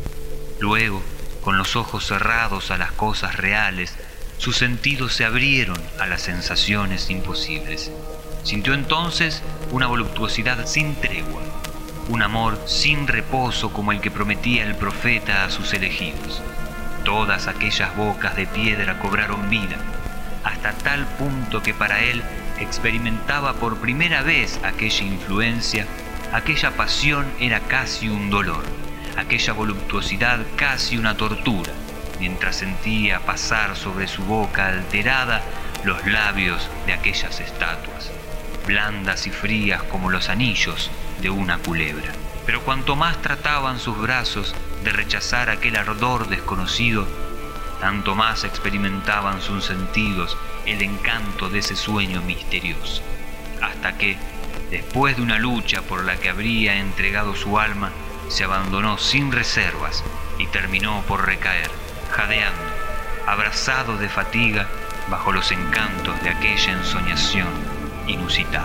Luego, con los ojos cerrados a las cosas reales, sus sentidos se abrieron a las sensaciones imposibles. Sintió entonces una voluptuosidad sin tregua, un amor sin reposo como el que prometía el profeta a sus elegidos. Todas aquellas bocas de piedra cobraron vida, hasta tal punto que para él experimentaba por primera vez aquella influencia, aquella pasión era casi un dolor, aquella voluptuosidad casi una tortura, mientras sentía pasar sobre su boca alterada los labios de aquellas estatuas, blandas y frías como los anillos de una culebra. Pero cuanto más trataban sus brazos de rechazar aquel ardor desconocido, tanto más experimentaban sus sentidos el encanto de ese sueño misterioso, hasta que, después de una lucha por la que habría entregado su alma, se abandonó sin reservas y terminó por recaer, jadeando, abrazado de fatiga bajo los encantos de aquella ensoñación inusitada.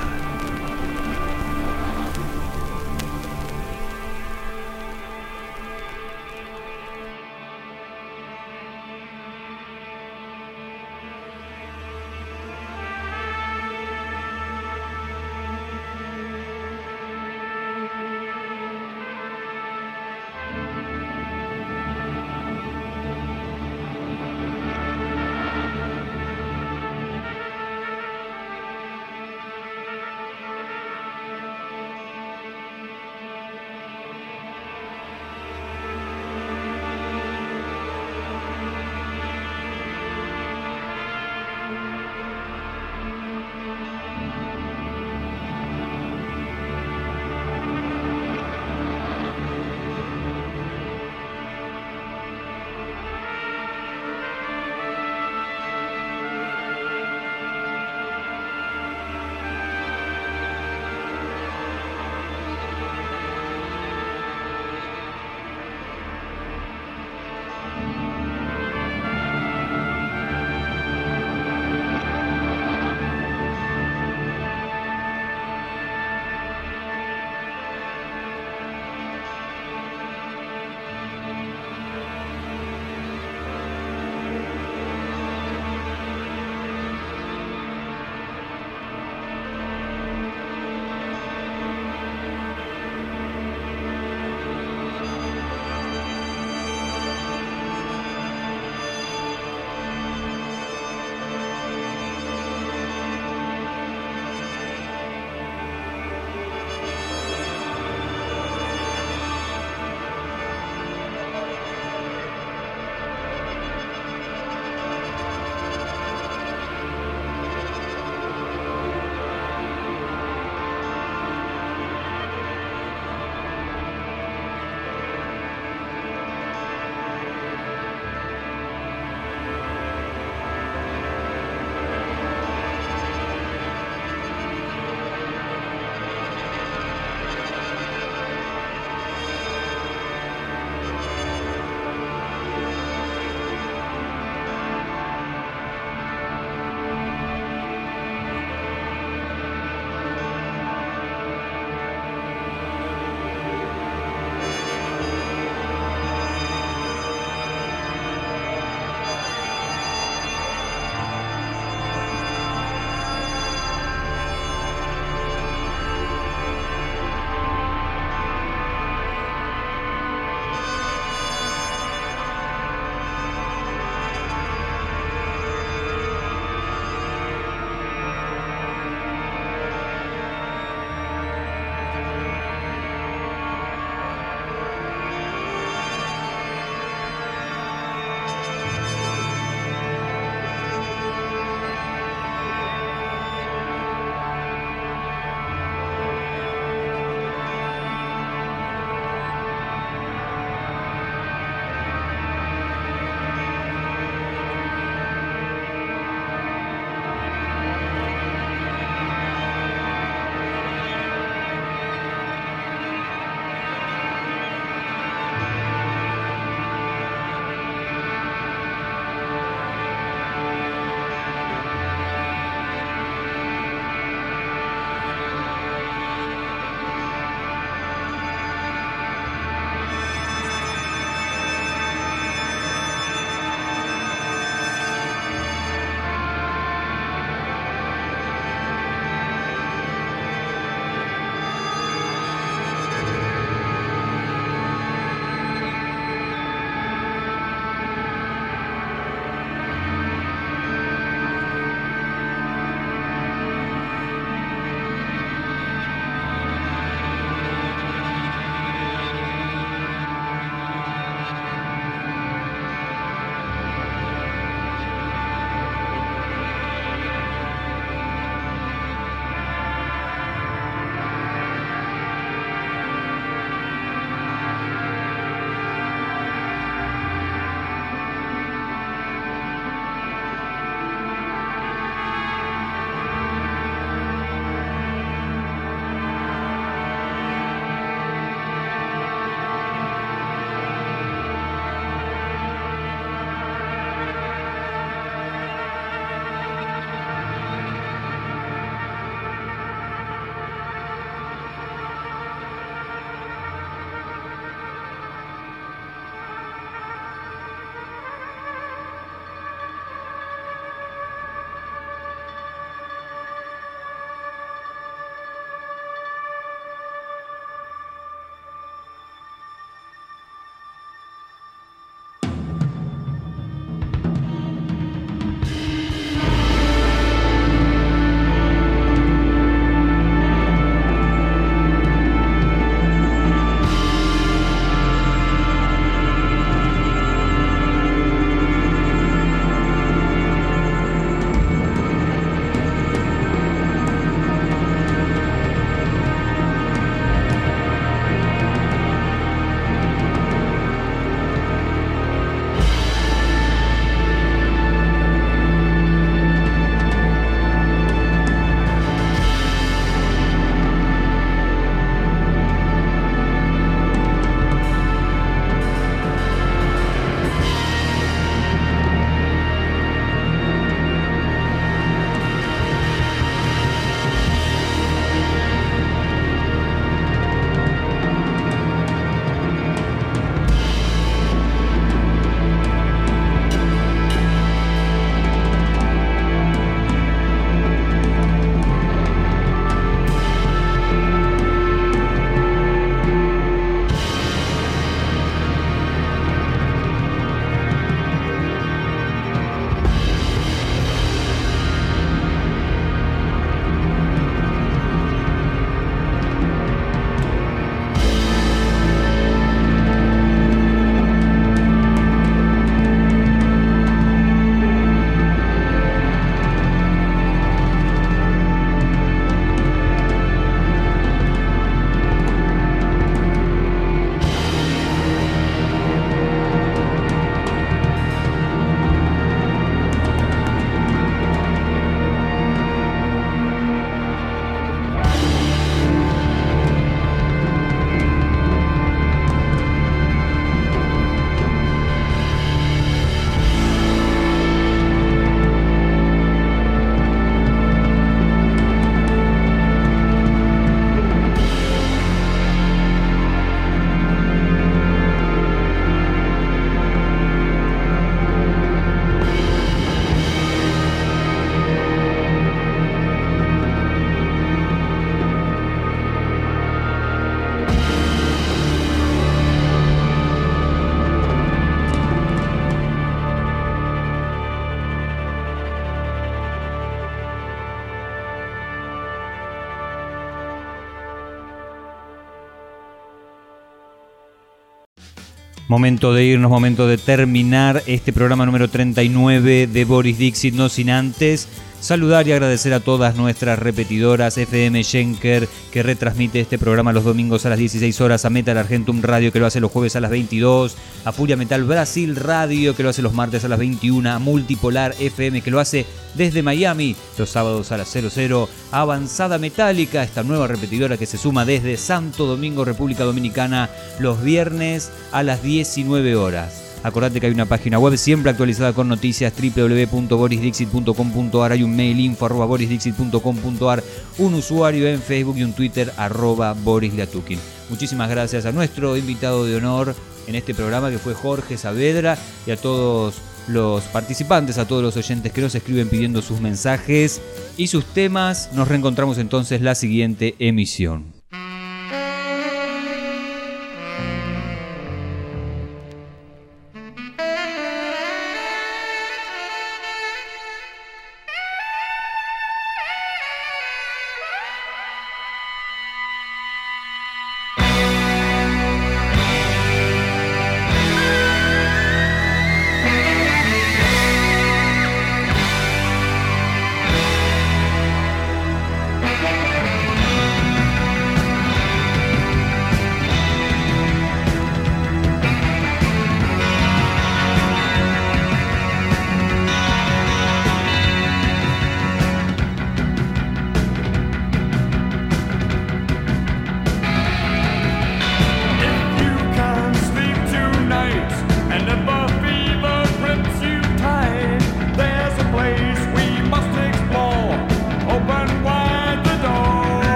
Momento de irnos, momento de terminar este programa número treinta y nueve de Boris Dixit, no sin antes saludar y agradecer a todas nuestras repetidoras, F M Schenker, que retransmite este programa los domingos a las dieciséis horas, a Metal Argentum Radio, que lo hace los jueves a las veintidós, a Furia Metal Brasil Radio, que lo hace los martes a las veintiuna, a Multipolar F M, que lo hace desde Miami los sábados a las cero cero, a Avanzada Metálica, esta nueva repetidora que se suma desde Santo Domingo, República Dominicana, los viernes a las diecinueve horas. Acordate que hay una página web siempre actualizada con noticias, doble u doble u doble u punto boris dixit punto com punto a r. Hay un mail, info arroba boris dixit punto com punto a r, un usuario en Facebook y un Twitter, arroba Boris Liatukin. Muchísimas gracias a nuestro invitado de honor en este programa, que fue Jorge Saavedra, y a todos los participantes, a todos los oyentes que nos escriben pidiendo sus mensajes y sus temas. Nos reencontramos entonces la siguiente emisión.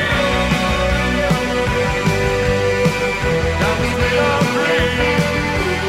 Free.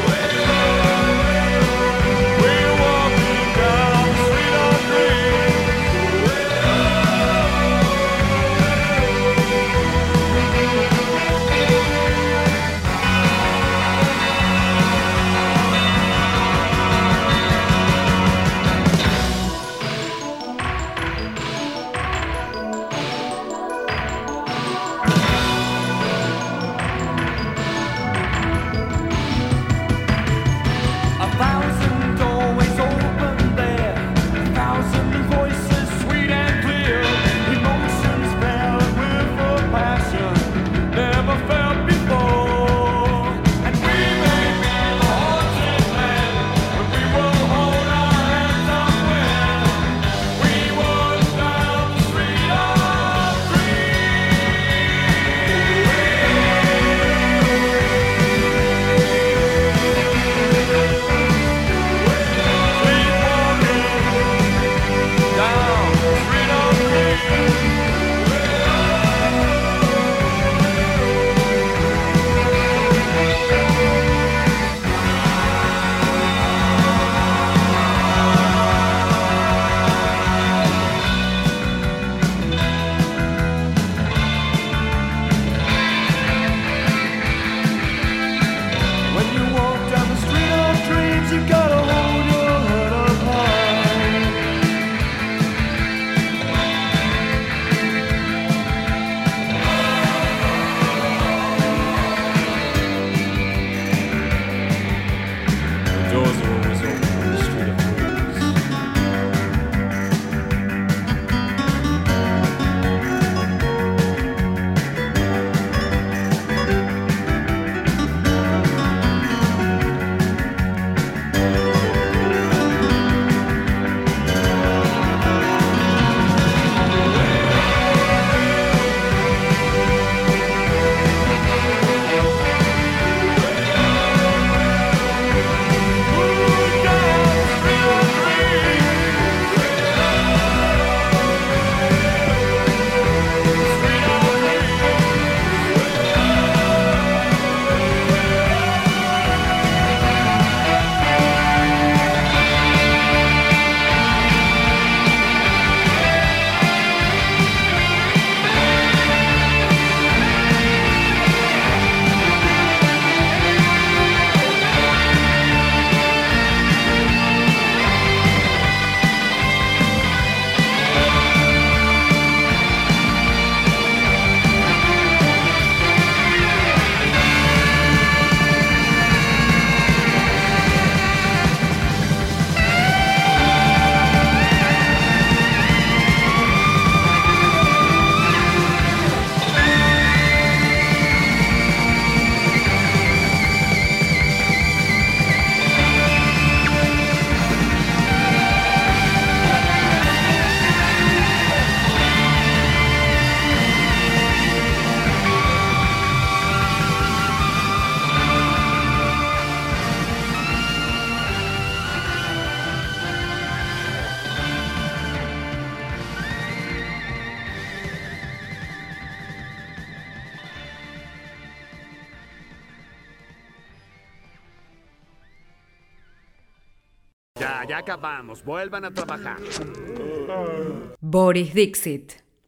Ya, ya acabamos. Vuelvan a trabajar. Boris Dixit.